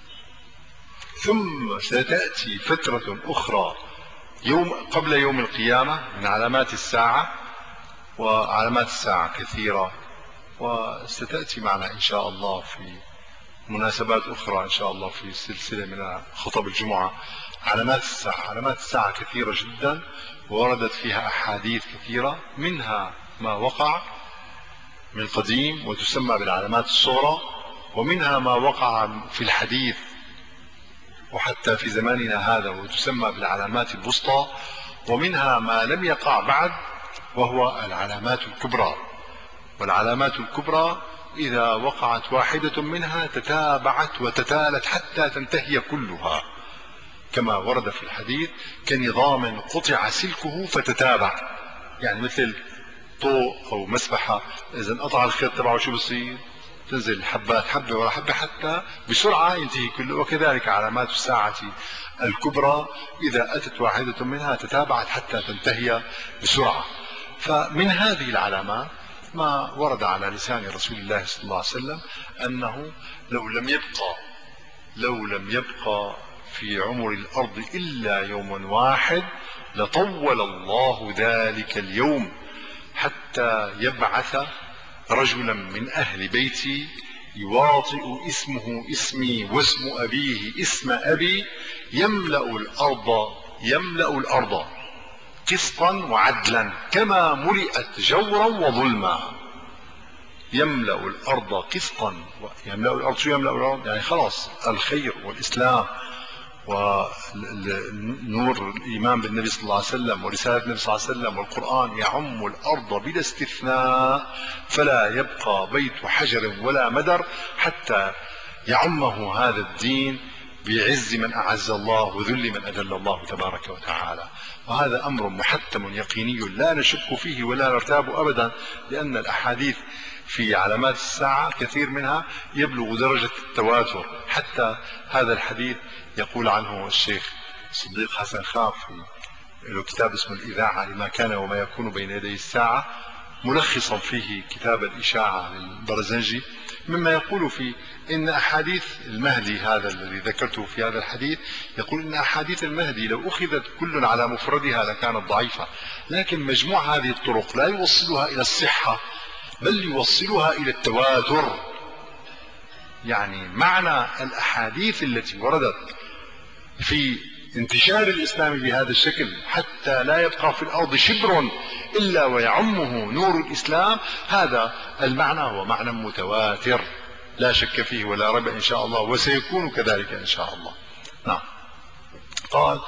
ثم ستأتي فترة أخرى يوم قبل يوم القيامة من علامات الساعة، وعلامات الساعة كثيرة وستأتي معنا إن شاء الله في مناسبات أخرى إن شاء الله في سلسلة من خطب الجمعة. علامات الساعة، علامات الساعة كثيرة جدا ووردت فيها أحاديث كثيرة، منها ما وقع من قديم وتسمى بالعلامات الصغرى، ومنها ما وقع في الحديث وحتى في زماننا هذا وتسمى بالعلامات الوسطى، ومنها ما لم يقع بعد وهو العلامات الكبرى. والعلامات الكبرى إذا وقعت واحدة منها تتابعت وتتالت حتى تنتهي كلها، كما ورد في الحديث: كنظام قطع سلكه فتتابع. يعني مثل طوق أو مسبحة إذا انقطع الخيط تبعه شو بصير؟ تنزل حبات حبة ولا حبة حتى بسرعة ينتهي كله. وكذلك علامات الساعة الكبرى إذا أتت واحدة منها تتابعت حتى تنتهي بسرعة. فمن هذه العلامات ما ورد على لسان رسول الله صلى الله عليه وسلم أنه لو لم يبقى لو لم يبقى في عمر الأرض إلا يوم واحد لطول الله ذلك اليوم حتى يبعث رجلا من أهل بيتي يواطئ اسمه اسمي واسم أبيه اسم أبي يملأ الأرض يملأ الأرض قسطا وعدلا كما ملئت جورا وظلما. يملأ الأرض قسطا، يملأ الأرض شو يملأ الأرض؟ يعني خلاص الخير والإسلام ونور الإيمان بالنبي صلى الله عليه وسلم ورسالة النبي صلى الله عليه وسلم والقرآن يعم الأرض بلا استثناء، فلا يبقى بيت حجر ولا مدر حتى يعمه هذا الدين بعز من أعز الله وذل من أذل الله تبارك وتعالى. وهذا أمر محتم يقيني لا نشك فيه ولا نرتاب أبدا، لأن الأحاديث في علامات الساعة كثير منها يبلغ درجة التواتر. حتى هذا الحديث يقول عنه الشيخ صديق حسن خاف في له كتاب اسمه الإذاعة لما كان وما يكون بين يدي الساعة، ملخصا فيه كتاب الإشاعة للبرزنجي، مما يقول فيه إن أحاديث المهدي هذا الذي ذكرته في هذا الحديث، يقول إن أحاديث المهدي لو أخذت كل على مفردها لكانت ضعيفة، لكن مجموع هذه الطرق لا يوصلها إلى الصحة بل يوصلها إلى التواتر. يعني معنى الأحاديث التي وردت في انتشار الإسلام بهذا الشكل حتى لا يبقى في الأرض شبر إلا ويعمه نور الإسلام، هذا المعنى هو معنى متواتر لا شك فيه ولا ريب إن شاء الله، وسيكون كذلك إن شاء الله. نعم. قال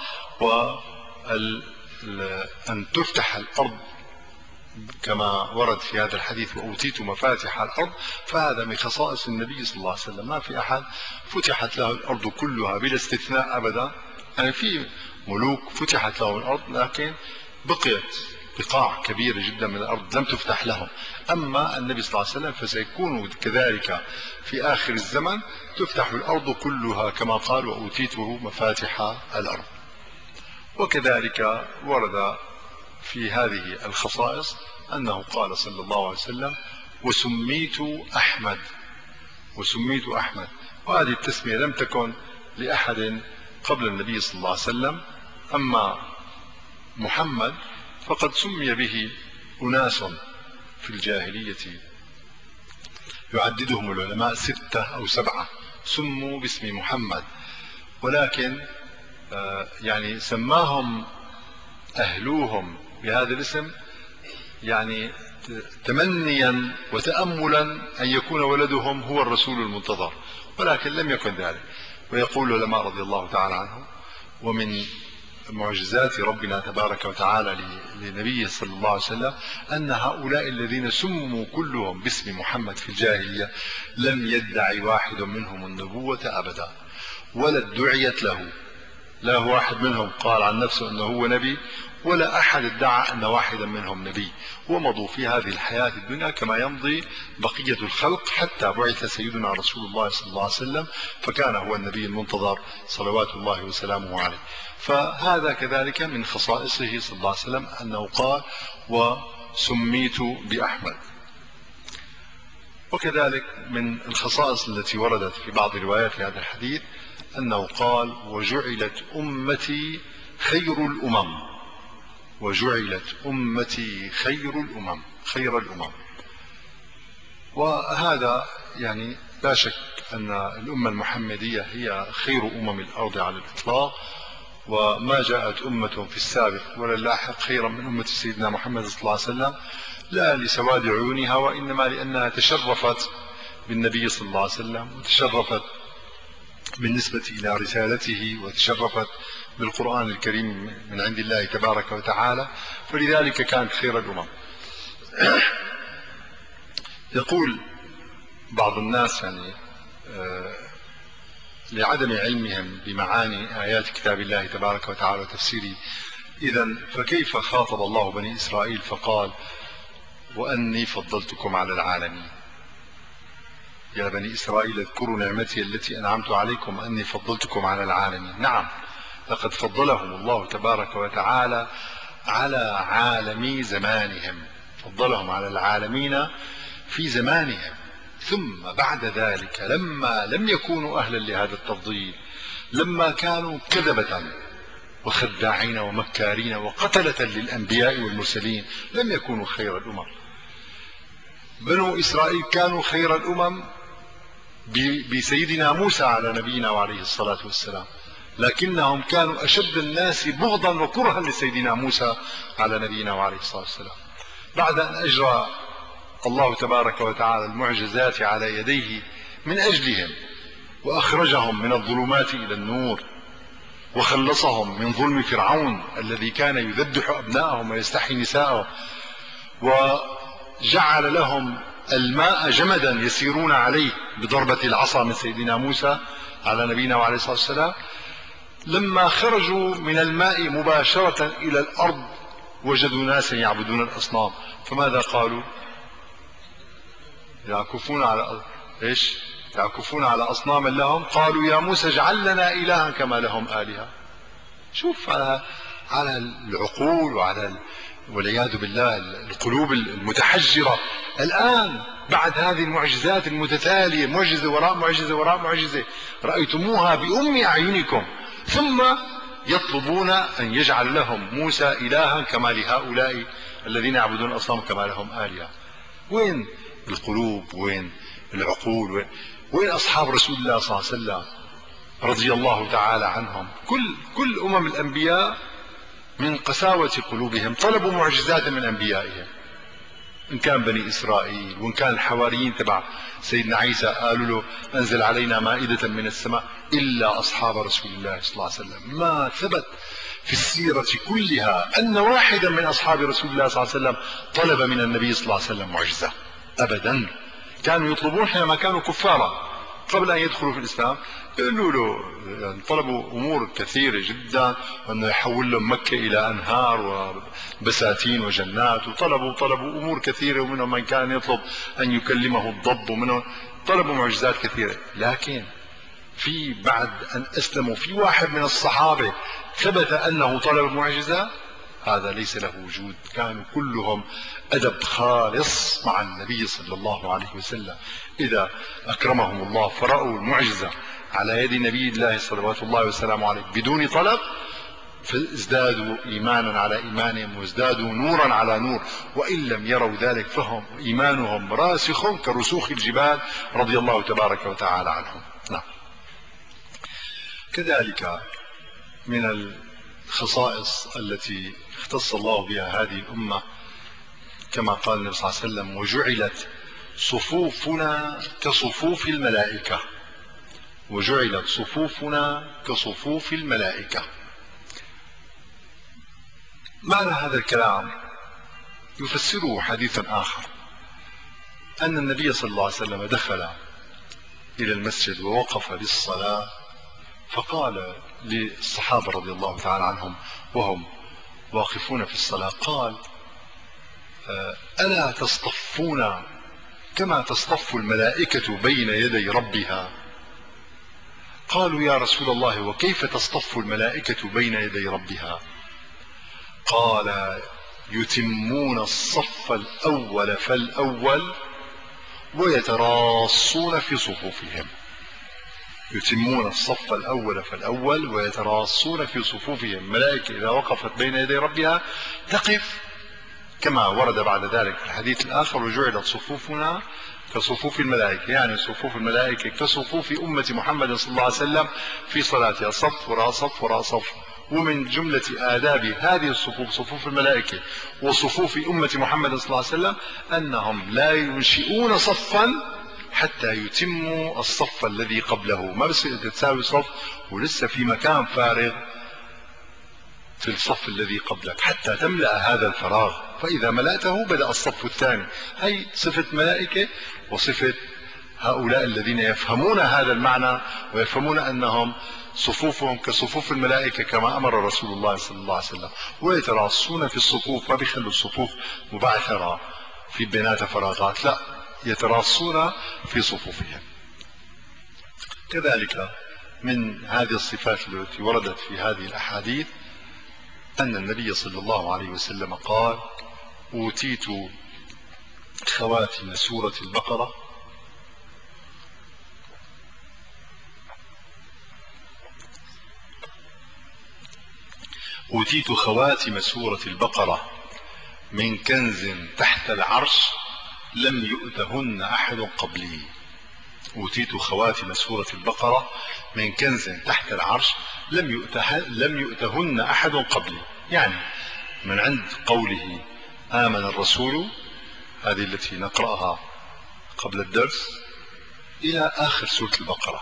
وأن تفتح الأرض كما ورد في هذا الحديث وأوتيت مفاتح الأرض، فهذا من خصائص النبي صلى الله عليه وسلم، ما في أحد فتحت له الأرض كلها بلا استثناء أبدا. يعني في ملوك فتحت لهم الأرض لكن بقيت بقاع كبيرة جدا من الأرض لم تفتح لهم. أما النبي صلى الله عليه وسلم فسيكون كذلك في آخر الزمن تفتح الأرض كلها كما قال وأوتيته مفاتح الأرض. وكذلك ورد في هذه الخصائص أنه قال صلى الله عليه وسلم وسميت أحمد، وسميت أحمد، وهذه التسمية لم تكن لأحد قبل النبي صلى الله عليه وسلم. أما محمد فقد سمي به أناس في الجاهلية يعددهم العلماء ستة أو سبعة سموا باسم محمد، ولكن يعني سماهم أهلوهم بهذا الاسم يعني تمنيا وتأملا أن يكون ولدهم هو الرسول المنتظر، ولكن لم يكن ذلك. ويقول العلماء رضي الله تعالى عنهم ومن معجزات ربنا تبارك وتعالى لنبيه صلى الله عليه وسلم أن هؤلاء الذين سموا كلهم باسم محمد في الجاهلية لم يدعي واحد منهم النبوة أبدا ولا ادعيت له، لا واحد منهم قال عن نفسه أنه هو نبي ولا أحد ادعى أن واحدا منهم نبي، ومضوا في هذه الحياة الدنيا كما يمضي بقية الخلق حتى بعث سيدنا رسول الله صلى الله عليه وسلم فكان هو النبي المنتظر صلوات الله وسلامه عليه. فهذا كذلك من خصائصه صلى الله عليه وسلم أنه قال وسميت بأحمد. وكذلك من الخصائص التي وردت في بعض روايات هذا الحديث أنه قال وجعلت أمتي خير الأمم، وجعلت أمتي خير الأمم، خير الأمم. وهذا يعني لا شك أن الأمة المحمدية هي خير أمم الأرض على الإطلاق، وما جاءت أمة في السابق ولا اللاحق خيرا من أمة سيدنا محمد صلى الله عليه وسلم، لا لسواد عيونها وإنما لأنها تشرفت بالنبي صلى الله عليه وسلم وتشرفت بالنسبة إلى رسالته وتشرفت بالقرآن الكريم من عند الله تبارك وتعالى، فلذلك كانت خير الأمم. يقول بعض الناس يعني لعدم علمهم بمعاني آيات كتاب الله تبارك وتعالى وتفسيره، إذن فكيف خاطب الله بني إسرائيل فقال وأني فضلتكم على العالمين؟ يا بني إسرائيل اذكروا نعمتي التي أنعمت عليكم أني فضلتكم على العالمين. نعم، لقد فضلهم الله تبارك وتعالى على عالم زمانهم، فضلهم على العالمين في زمانهم، ثم بعد ذلك لما لم يكونوا أهلا لهذا التفضيل، لما كانوا كذبة وخداعين ومكارين وقتلة للأنبياء والمرسلين لم يكونوا خير الأمم. بنو إسرائيل كانوا خير الأمم بسيدنا موسى على نبينا وعليه الصلاة والسلام، لكنهم كانوا أشد الناس بغضا وكرها لسيدنا موسى على نبينا وعليه الصلاة والسلام. بعد أن أجرى الله تبارك وتعالى المعجزات على يديه من أجلهم وأخرجهم من الظلمات إلى النور وخلصهم من ظلم فرعون الذي كان يذبح أبناءهم ويستحيي نساءهم، وجعل لهم الماء جمدا يسيرون عليه بضربة العصا من سيدنا موسى على نبينا وعليه الصلاة والسلام، لما خرجوا من الماء مباشرة إلى الأرض وجدوا ناسا يعبدون الأصنام، فماذا قالوا؟ يعكفون على إيش؟ يعكفون على أصنام لهم، قالوا يا موسى اجعل لنا إلها كما لهم آلهة. شوف على على العقول وعلى والعياذ بالله القلوب المتحجرة الآن بعد هذه المعجزات المتتالية، معجزة وراء معجزة وراء معجزة رأيتموها بأم أعينكم، ثم يطلبون أن يجعل لهم موسى إلها كما لهؤلاء الذين يعبدون الأصنام كما لهم آلهة. وين القلوب؟ وين العقول؟ وين, وين أصحاب رسول الله صلى الله عليه وسلم رضي الله تعالى عنهم؟ كل كل أمم الأنبياء من قساوة قلوبهم طلبوا معجزات من أنبيائهم، إن كان بني إسرائيل وإن كان الحواريين تبع سيدنا عيسى قالوا له أنزل علينا مائدة من السماء، إلا أصحاب رسول الله صلى الله عليه وسلم ما ثبت في السيرة كلها أن واحدا من أصحاب رسول الله صلى الله عليه وسلم طلب من النبي صلى الله عليه وسلم معجزة أبدا. كانوا يطلبون حينما كانوا كفارا قبل أن يدخلوا في الإسلام، قالوا له يعني طلبوا أمور كثيرة جدا، أنه يحول لهم مكة إلى أنهار وبساتين وجنات، وطلبوا طلبوا أمور كثيرة، ومنهم من كان يطلب أن يكلمه الضب، ومنهم طلبوا معجزات كثيرة. لكن في بعد أن أسلموا في واحد من الصحابة ثبت أنه طلب معجزة، هذا ليس له وجود. كانوا كلهم أدب خالص مع النبي صلى الله عليه وسلم، إذا أكرمهم الله فرأوا المعجزة على يد نبي الله صلوات الله وسلامه عليه بدون طلب، فازدادوا إيمانا على إيمانهم وازدادوا نورا على نور، وإن لم يروا ذلك فهم إيمانهم راسخ كرسوخ الجبال رضي الله تبارك وتعالى عنهم. نعم. كذلك من الخصائص التي اختص الله بها هذه الأمة كما قال النبي صلى الله عليه وسلم: وجعلت صفوفنا كصفوف الملائكة، وجعلت صفوفنا كصفوف الملائكة. معنى هذا الكلام يفسره حديث آخر، أن النبي صلى الله عليه وسلم دخل إلى المسجد ووقف للصلاة، فقال للصحابة رضي الله تعالى عنهم وهم واقفون في الصلاة، قال: ألا تصطفون كما تصطف الملائكة بين يدي ربها؟ قالوا: يا رسول الله، وكيف تصطف الملائكة بين يدي ربها؟ قال: يتمون الصف الأول فالأول ويتراصون في صفوفهم. يتمون الصف الأول فالأول ويتراصون في صفوفهم. الملائكة إذا وقفت بين يدي ربها تقف كما ورد بعد ذلك في الحديث الآخر: وجعلت صفوفنا كصفوف الملائكة، يعني صفوف الملائكة كصفوف أمة محمد صلى الله عليه وسلم في صلاتها، صف وراء صف وراء صف. ومن جملة آداب هذه الصفوف صفوف الملائكة وصفوف أمة محمد صلى الله عليه وسلم أنهم لا ينشئون صفا حتى يتموا الصف الذي قبله. ما بس تساوي صف ولسه في مكان فارغ في الصف الذي قبلك حتى تملأ هذا الفراغ، فإذا ملأته بدأ الصف الثاني. هي صفة ملائكة وصفة هؤلاء الذين يفهمون هذا المعنى ويفهمون أنهم صفوفهم كصفوف الملائكة كما أمر رسول الله صلى الله عليه وسلم. ويتراصون في الصفوف، ما بيخلوا الصفوف مبعثرة في بينات فراغات، لا، يتراصون في صفوفهم. كذلك من هذه الصفات التي وردت في هذه الأحاديث أن النبي صلى الله عليه وسلم قال: أوتيت خواتم سورة البقرة أوتيت خواتم سورة البقرة من كنز تحت العرش لم يؤتهن أحد قبلي. أوتيت خواتم سورة البقرة من كنز تحت العرش لم يؤته لم يؤتهن أحد قبلي، يعني من عند قوله آمن الرسول، هذه التي نقرأها قبل الدرس، إلى آخر سورة البقرة.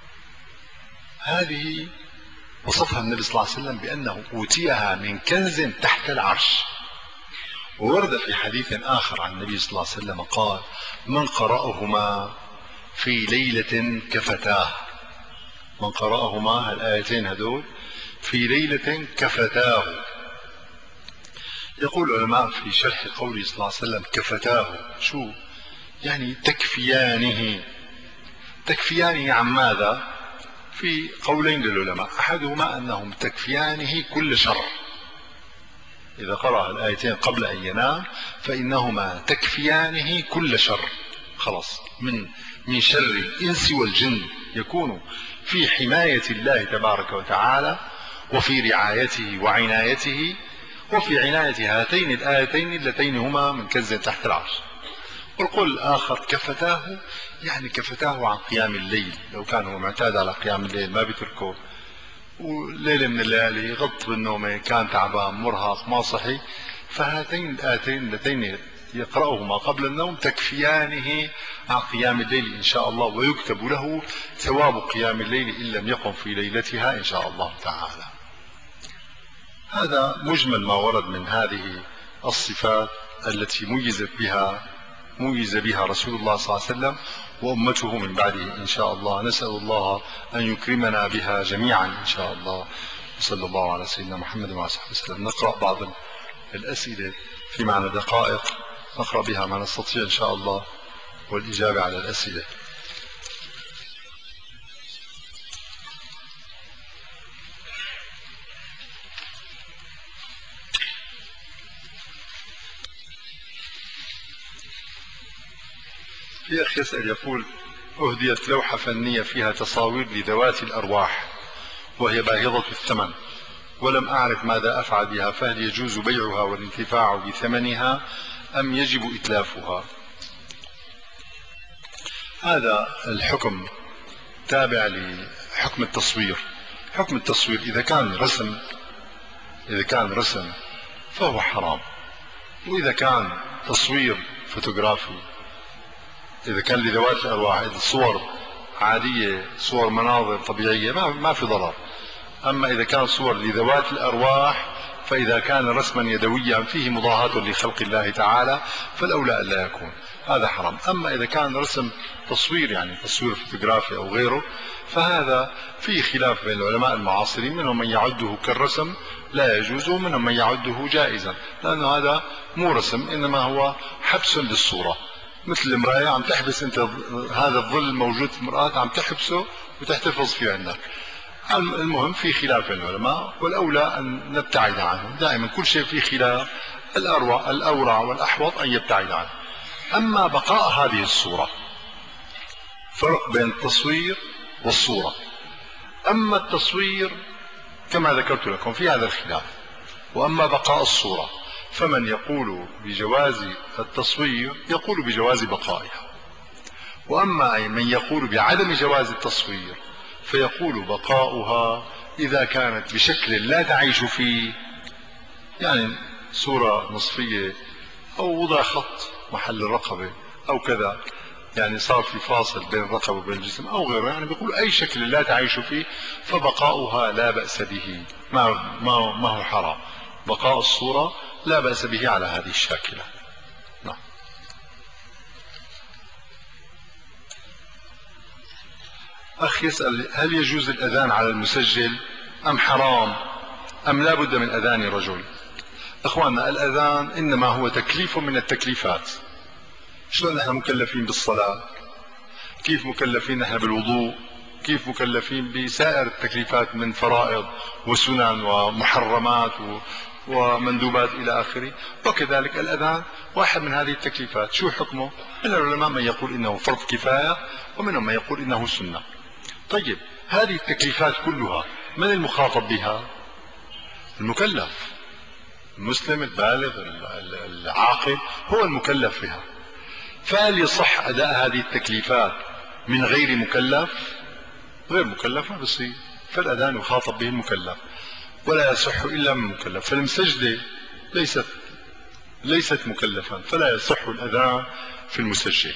هذه وصفها النبي صلى الله عليه وسلم بأنه أوتيها من كنز تحت العرش. وورد في حديث آخر عن النبي صلى الله عليه وسلم قال: من قرأهما في ليلة كفتاه. من قرأهما الآيتين هذول في ليلة كفتاه. يقول العلماء في شرح قوله صلى الله عليه وسلم كفتاه، شو يعني؟ تكفيانه. تكفيانه عن ماذا؟ في قولين للعلماء، أحدهما أنهم تكفيانه كل شر. إذا قرأ الآيتين قبل أن ينام فإنهما تكفيانه كل شر، خلاص، من من شر الإنس والجن، يكون في حماية الله تبارك وتعالى وفي رعايته وعنايته وفي عناية هاتين الآيتين اللتين هما من كنز تحت العرش. والقول الآخر كفتاه، يعني كفتاه عن قيام الليل. لو كان هو معتاد على قيام الليل ما بيتركه، وليلة من الليالي غط بالنوم، كان تعبان مرهق ما صحي، فهاتين الآيتين اللتين يقرأهما قبل النوم تكفيانه عن قيام الليل إن شاء الله، ويكتب له ثواب قيام الليل إن لم يقم في ليلتها إن شاء الله تعالى. هذا مجمل ما ورد من هذه الصفات التي ميزت بها ميز بها رسول الله صلى الله عليه وسلم وأمته من بعده إن شاء الله. نسأل الله أن يكرمنا بها جميعا إن شاء الله. صلى الله على سيدنا محمد وعلى آله وسلم. نقرأ بعض الأسئلة في معنى دقائق نقرأ بها ما نستطيع إن شاء الله، والإجابة على الأسئلة. في أخ يسأل يقول: أهديت لوحة فنية فيها تصاوير لذوات الأرواح وهي باهظة الثمن، ولم أعرف ماذا أفعل بها، فهل يجوز بيعها والانتفاع بثمنها أم يجب إتلافها؟ هذا الحكم تابع لحكم التصوير. حكم التصوير إذا كان رسم إذا كان رسم فهو حرام، وإذا كان تصوير فوتوغرافي، إذا كان لذوات الأرواح، إذا صور عادية، صور مناظر طبيعية، ما ما في ضرر. أما إذا كان صور لذوات الأرواح، فإذا كان رسما يدويا فيه مضاهاة لخلق الله تعالى فالأولى ألا يكون، هذا حرام. أما إذا كان رسم تصوير، يعني تصوير فوتوغرافي أو غيره، فهذا فيه خلاف بين العلماء المعاصرين، منهم من يعده كالرسم لا يجوز، ومنهم من يعده جائزا، لأنه هذا مو رسم إنما هو حبس للصورة. مثل المراية عم تحبس انت هذا الظل الموجود في المرآة، عم تحبسه وتحتفظ فيه عندك. المهم في خلاف بين العلماء، والأولى أن نبتعد عنه. دائما كل شيء فيه خلاف، الأروع الأورع والأحوط أن يبتعد عنه. أما بقاء هذه الصورة، فرق بين التصوير والصورة. أما التصوير كما ذكرت لكم في هذا الخلاف، وأما بقاء الصورة فمن يقول بجواز التصوير يقول بجواز بقائها، وأما من يقول بعدم جواز التصوير فيقول بقاؤها إذا كانت بشكل لا تعيش فيه، يعني صورة نصفية أو وضع خط محل الرقبة أو كذا، يعني صار في فاصل بين الرقبة وبين الجسم أو غيره، يعني بيقول أي شكل لا تعيش فيه فبقاؤها لا بأس به، ما ما ما هو حرام. بقاء الصورة لا بأس به على هذه الشاكلة. نعم. أخ يسأل: هل يجوز الأذان على المسجل أم حرام أم لا بد من أذان رجل؟ أخواننا، الأذان إنما هو تكليف من التكليفات. شلون نحن مكلفين بالصلاة، كيف مكلفين نحن بالوضوء، كيف مكلفين بسائر التكليفات من فرائض وسنن ومحرمات ومندوبات إلى آخره. وكذلك الأذان واحد من هذه التكليفات. شو حكمه؟ من العلماء من يقول إنه فرض كفاية، ومنهم من يقول إنه سنة. طيب هذه التكليفات كلها من المخاطب بها؟ المكلف، المسلم البالغ العاقل هو المكلف بها. فهل يصح أداء هذه التكليفات من غير مكلف؟ غير مكلف ما بصير. فالأذان يخاطب به المكلف ولا يصح إلا من مكلف. فالمسجدة ليست ليست مكلفا فلا يصح الأذان في المسجل.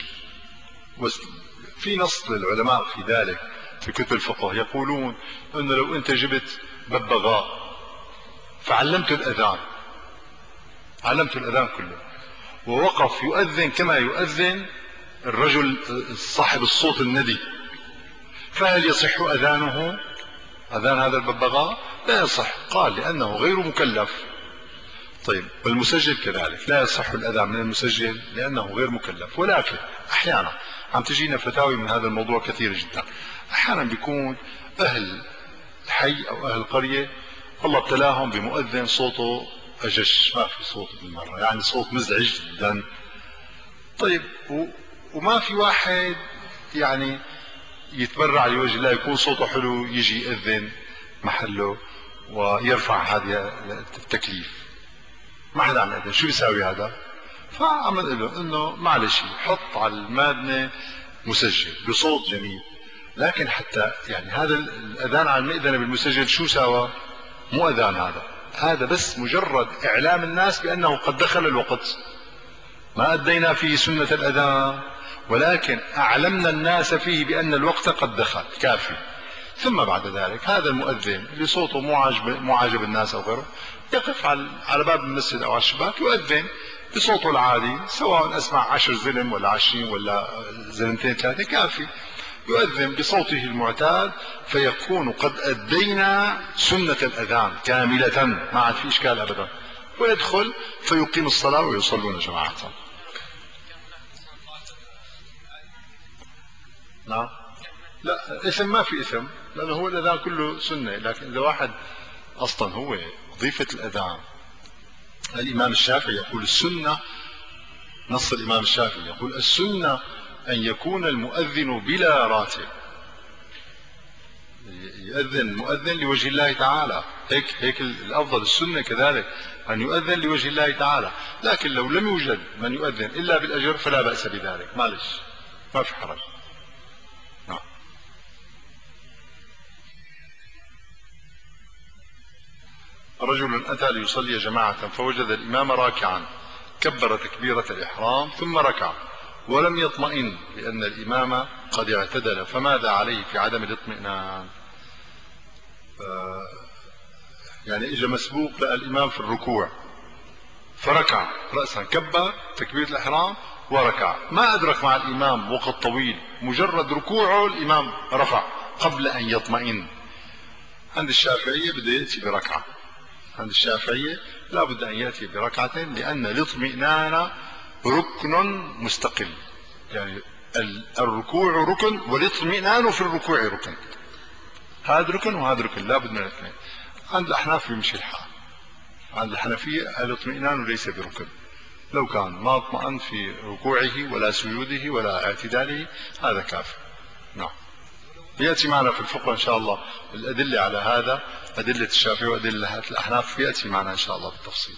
في نص للعلماء في ذلك في كتب الفقه، يقولون أنه لو أنت جبت ببغاء فعلمت الأذان علمت الأذان كله ووقف يؤذن كما يؤذن الرجل صاحب الصوت الندي، فهل يصح أذانه أذان هذا الببغاء؟ لا يصح. قال لأنه غير مكلف. طيب والمسجل كذلك لا يصح الأذان من المسجل لأنه غير مكلف. ولكن أحيانا عم تجينا فتاوي من هذا الموضوع كثير جدا. أحيانا بيكون أهل الحي أو أهل القرية الله ابتلاهم بمؤذن صوته أجش، ما في صوت بالمرة، يعني صوت مزعج جدا. طيب و... وما في واحد يعني يتبرع لوجه الله يكون صوته حلو يجي يأذن محله ويرفع هذا التكليف. ما حدا عم يأذن، شو بيساوي هذا؟ فعمل له انه معلش حط على المادنة مسجل بصوت جميل، لكن حتى يعني هذا الأذان على المئذنة بالمسجل شو ساوى؟ مو أذان، هذا هذا بس مجرد إعلام الناس بأنه قد دخل الوقت. ما أدينا فيه سنة الأذان ولكن أعلمنا الناس فيه بأن الوقت قد دخل، كافي. ثم بعد ذلك هذا المؤذن اللي صوته مو عاجب مو عاجب الناس أو غيره يقف على باب المسجد أو على الشباك يؤذن بصوته العادي، سواء أسمع عشر زلم ولا عشرين ولا زلمتين ثلاثة، كافي. يؤذن بصوته المعتاد فيكون قد أدينا سنة الأذان كاملة، ما عاد في إشكال أبدا. ويدخل فيقيم الصلاة ويصلون جماعة. نعم. لا إثم، ما في إثم، لأنه هو الأذان كله سنة. لكن إذا واحد أصلا هو وظيفة الأذان، الإمام الشافعي يقول السنة، نص الإمام الشافعي يقول السنة أن يكون المؤذن بلا راتب، يؤذن مؤذن لوجه الله تعالى، هيك هيك الأفضل. السنة كذلك أن يؤذن لوجه الله تعالى، لكن لو لم يوجد من يؤذن إلا بالأجر فلا بأس بذلك، معلش ما في حرج. نعم. رجل أتى ليصلي جماعة فوجد الإمام راكعا، كبر تكبيرة الإحرام ثم ركع ولم يطمئن لأن الإمام قد اعتدل، فماذا عليه في عدم الاطمئنان؟ يعني إجا مسبوق لقى الإمام في الركوع فركع رأسا، كبر تكبيرة الإحرام وركع، ما أدرك مع الإمام وقت طويل، مجرد ركوعه الإمام رفع قبل أن يطمئن. عند الشافعية بده يأتي بركعة، عند الشافعية لا بد أن يأتي بركعة، لأن الاطمئنان ركن مستقل. يعني الركوع ركن والاطمئنان في الركوع ركن، هذا ركن وهذا ركن، لا بد من الاثنين. عند الأحناف يمشي الحال، عند الحنفية الاطمئنان ليس بركن، لو كان ما اطمأن في ركوعه ولا سجوده ولا اعتداله هذا كافي. نعم. يأتي معنا في الفقه إن شاء الله الأدلة على هذا، أدلة الشافعي وأدلة الأحناف يأتي معنا إن شاء الله بالتفصيل.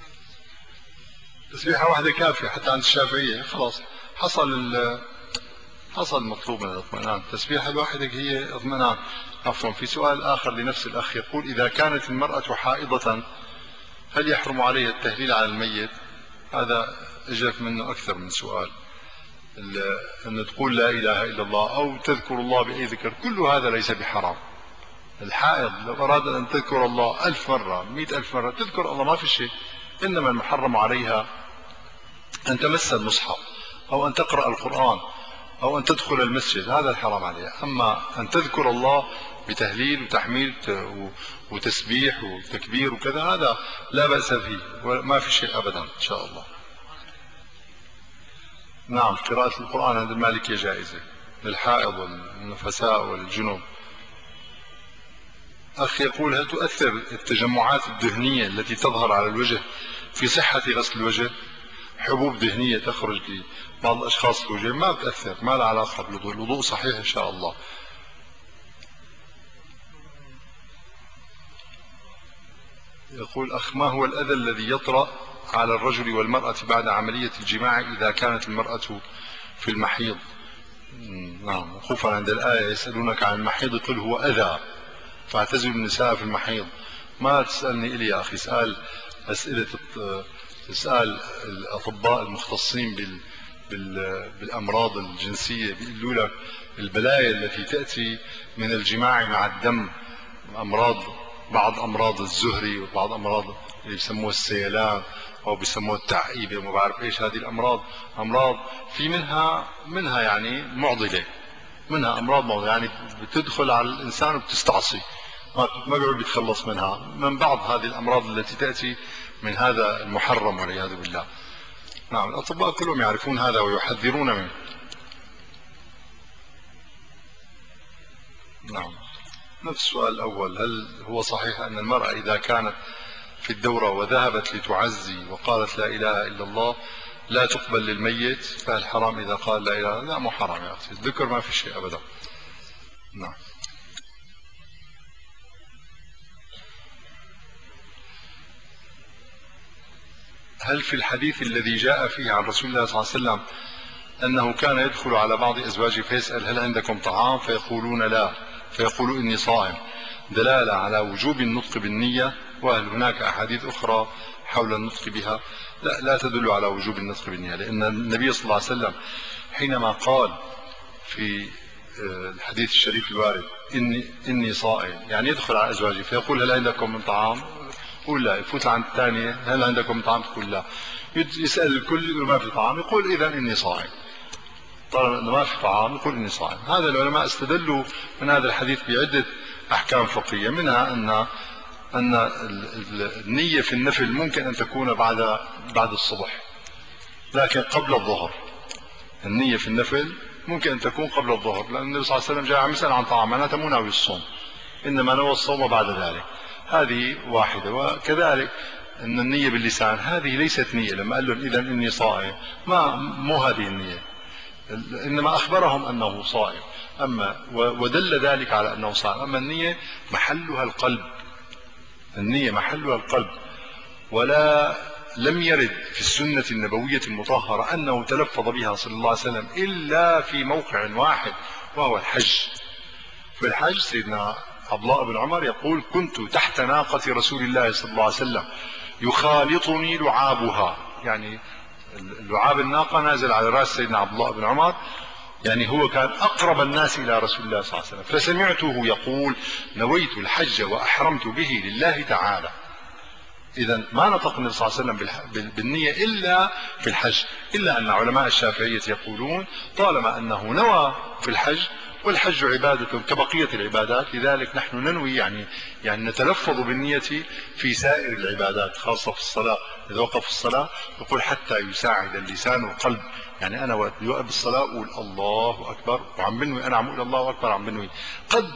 تسبيحة واحدة كافية حتى عند الشافعية، خلاص حصل حصل المطلوب من الاطمئنان. التسبيحة الواحدة هي اطمئنان. عفوا، في سؤال آخر لنفس الأخ يقول إذا كانت المرأة حائضة هل يحرم عليها التهليل على الميت؟ هذا اجت منه اكثر من سؤال، ان تقول لا اله الا الله او تذكر الله باي ذكر، كل هذا ليس بحرام. الحائض لو اراد ان تذكر الله الف مره مئة الف مره تذكر الله، ما في شيء. انما المحرم عليها ان تمس المصحف او ان تقرا القران او ان تدخل المسجد، هذا الحرام عليها. اما ان تذكر الله بتهليل وتحميد وتسبيح وتكبير وكذا هذا لا بأس فيه وما في شيء أبدا إن شاء الله. نعم. قراءة القرآن عند المالكية جائزة للحائض والنفساء والجنوب. أخي يقول: هل تؤثر التجمعات الدهنية التي تظهر على الوجه في صحة غسل الوجه؟ حبوب دهنية تخرج لبعض الأشخاص في الوجه ما بتأثر، ما لها علاقة بالوضوء، الوضوء صحيح إن شاء الله. يقول: أخ، ما هو الأذى الذي يطرأ على الرجل والمرأة بعد عملية الجماع إذا كانت المرأة في المحيض؟ نعم، وقوفا عند الآية: يسألونك عن المحيض قل هو أذى فاعتزلوا النساء في المحيض. ما تسألني إلي يا أخي، اسأل أسئلة اسأل الأطباء المختصين بال بالأمراض الجنسية، بيقولوا لك البلايا التي تأتي من الجماع مع الدم، أمراض بعض أمراض الزهري وبعض أمراض اللي بيسموها السيلان أو بيسموها التعقيبة وما بعرف إيش. هذه الأمراض أمراض في منها منها يعني معضلة، منها أمراض معضلة يعني بتدخل على الإنسان وبتستعصي، ما بيعود يتخلص منها، من بعض هذه الأمراض التي تأتي من هذا المحرم والعياذ بالله. نعم، الأطباء كلهم يعرفون هذا ويحذرون منه. نعم. نفس السؤال الأول: هل هو صحيح أن المرأة إذا كانت في الدورة وذهبت لتعزي وقالت لا إله إلا الله لا تقبل للميت، فهل حرام إذا قال لا إله إلا الله؟ لا، مو حرام يا أخي، الذكر ما في شيء أبدا. نعم. هل في الحديث الذي جاء فيه عن رسول الله صلى الله عليه وسلم أنه كان يدخل على بعض أزواجه فيسأل هل عندكم طعام فيقولون لا فيقول إني صائم، دلالة على وجوب النطق بالنية؟ وهل هناك أحاديث أخرى حول النطق بها؟ لا، لا تدل على وجوب النطق بالنية، لأن النبي صلى الله عليه وسلم حينما قال في الحديث الشريف الوارد إني, إني صائم، يعني يدخل على أزواجه فيقول هل عندكم من طعام؟ يقول لا. يفوت عن الثانية هل عندكم من طعام؟ تقول لا. يسأل الكل يقول ما في طعام، يقول إذا إني صائم. طالما أنه ما في طعام يقول إني صائم. هذا العلماء استدلوا من هذا الحديث بعدة أحكام فقهية، منها أن أن النية في النفل ممكن أن تكون بعد بعد الصبح لكن قبل الظهر. النية في النفل ممكن أن تكون قبل الظهر، لأن النبي صلى الله عليه وسلم جاء عم يسأل عن طعام، معناتها مو ناوي الصوم، إنما نوى الصوم بعد ذلك. هذه واحدة. وكذلك أن النية باللسان هذه ليست نية، لما قال لهم إذا إني صائم، ما مو هذه النية، إنما أخبرهم أنه صائم، أما ودل ذلك على أنه صائم. أما النية محلها القلب، النية محلها القلب. ولا لم يرد في السنة النبوية المطهرة أنه تلفظ بها صلى الله عليه وسلم إلا في موقع واحد وهو الحج. في الحج سيدنا عبد الله بن عمر يقول كنت تحت ناقة رسول الله صلى الله عليه وسلم يخالطني لعابها، يعني لعاب الناقة نازل على رأس سيدنا عبد الله بن عمر، يعني هو كان أقرب الناس إلى رسول الله صلى الله عليه وسلم. فسمعته يقول نويت الحج وأحرمت به لله تعالى. إذا ما نطق النبي صلى الله عليه وسلم بالنية إلا في الحج، إلا أن علماء الشافعية يقولون طالما أنه نوى في الحج، والحج عبادة كبقية العبادات، لذلك نحن ننوي يعني يعني نتلفظ بالنية في سائر العبادات، خاصة في الصلاة. إذا وقف الصلاة يقول حتى يساعد اللسان والقلب، يعني أنا وقت يوقف الصلاة أقول الله أكبر وعم بنوي، أنا عم أقول الله أكبر عم بنوي. قد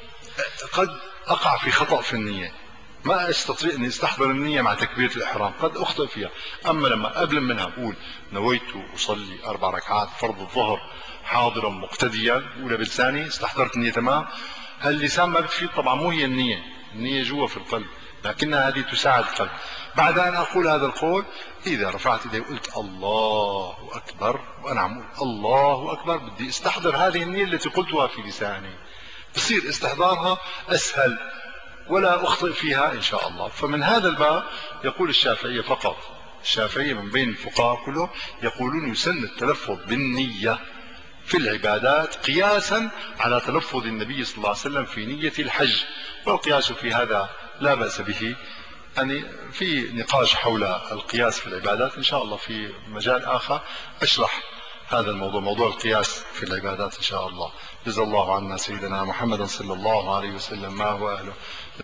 قد أقع في خطأ في النية، ما استطيع اني استحضر النية مع تكبيرة الاحرام، قد اخطئ فيها. اما لما قبل منها اقول نويت اصلي اربع ركعات فرض الظهر حاضرا مقتديا اولى بلساني، استحضرت النية تمام. هاللسان ما بتفيد طبعا، مو هي النية، النية جوا في القلب، لكنها هذه تساعد القلب. بعد ان اقول هذا القول اذا رفعت ايدي وقلت الله اكبر وانا عم اقول الله اكبر، بدي استحضر هذه النية التي قلتها في لساني، بصير استحضارها اسهل ولا أخطئ فيها إن شاء الله. فمن هذا الباب يقول الشافعية فقط، الشافعية من بين الفقهاء كلهم يقولون يسن التلفظ بالنية في العبادات قياسا على تلفظ النبي صلى الله عليه وسلم في نية الحج، والقياس في هذا لا بأس به. يعني في نقاش حول القياس في العبادات، إن شاء الله في مجال آخر أشرح هذا الموضوع، موضوع القياس في العبادات إن شاء الله. جزا الله عنا سيدنا محمد صلى الله عليه وسلم ما هو أهله.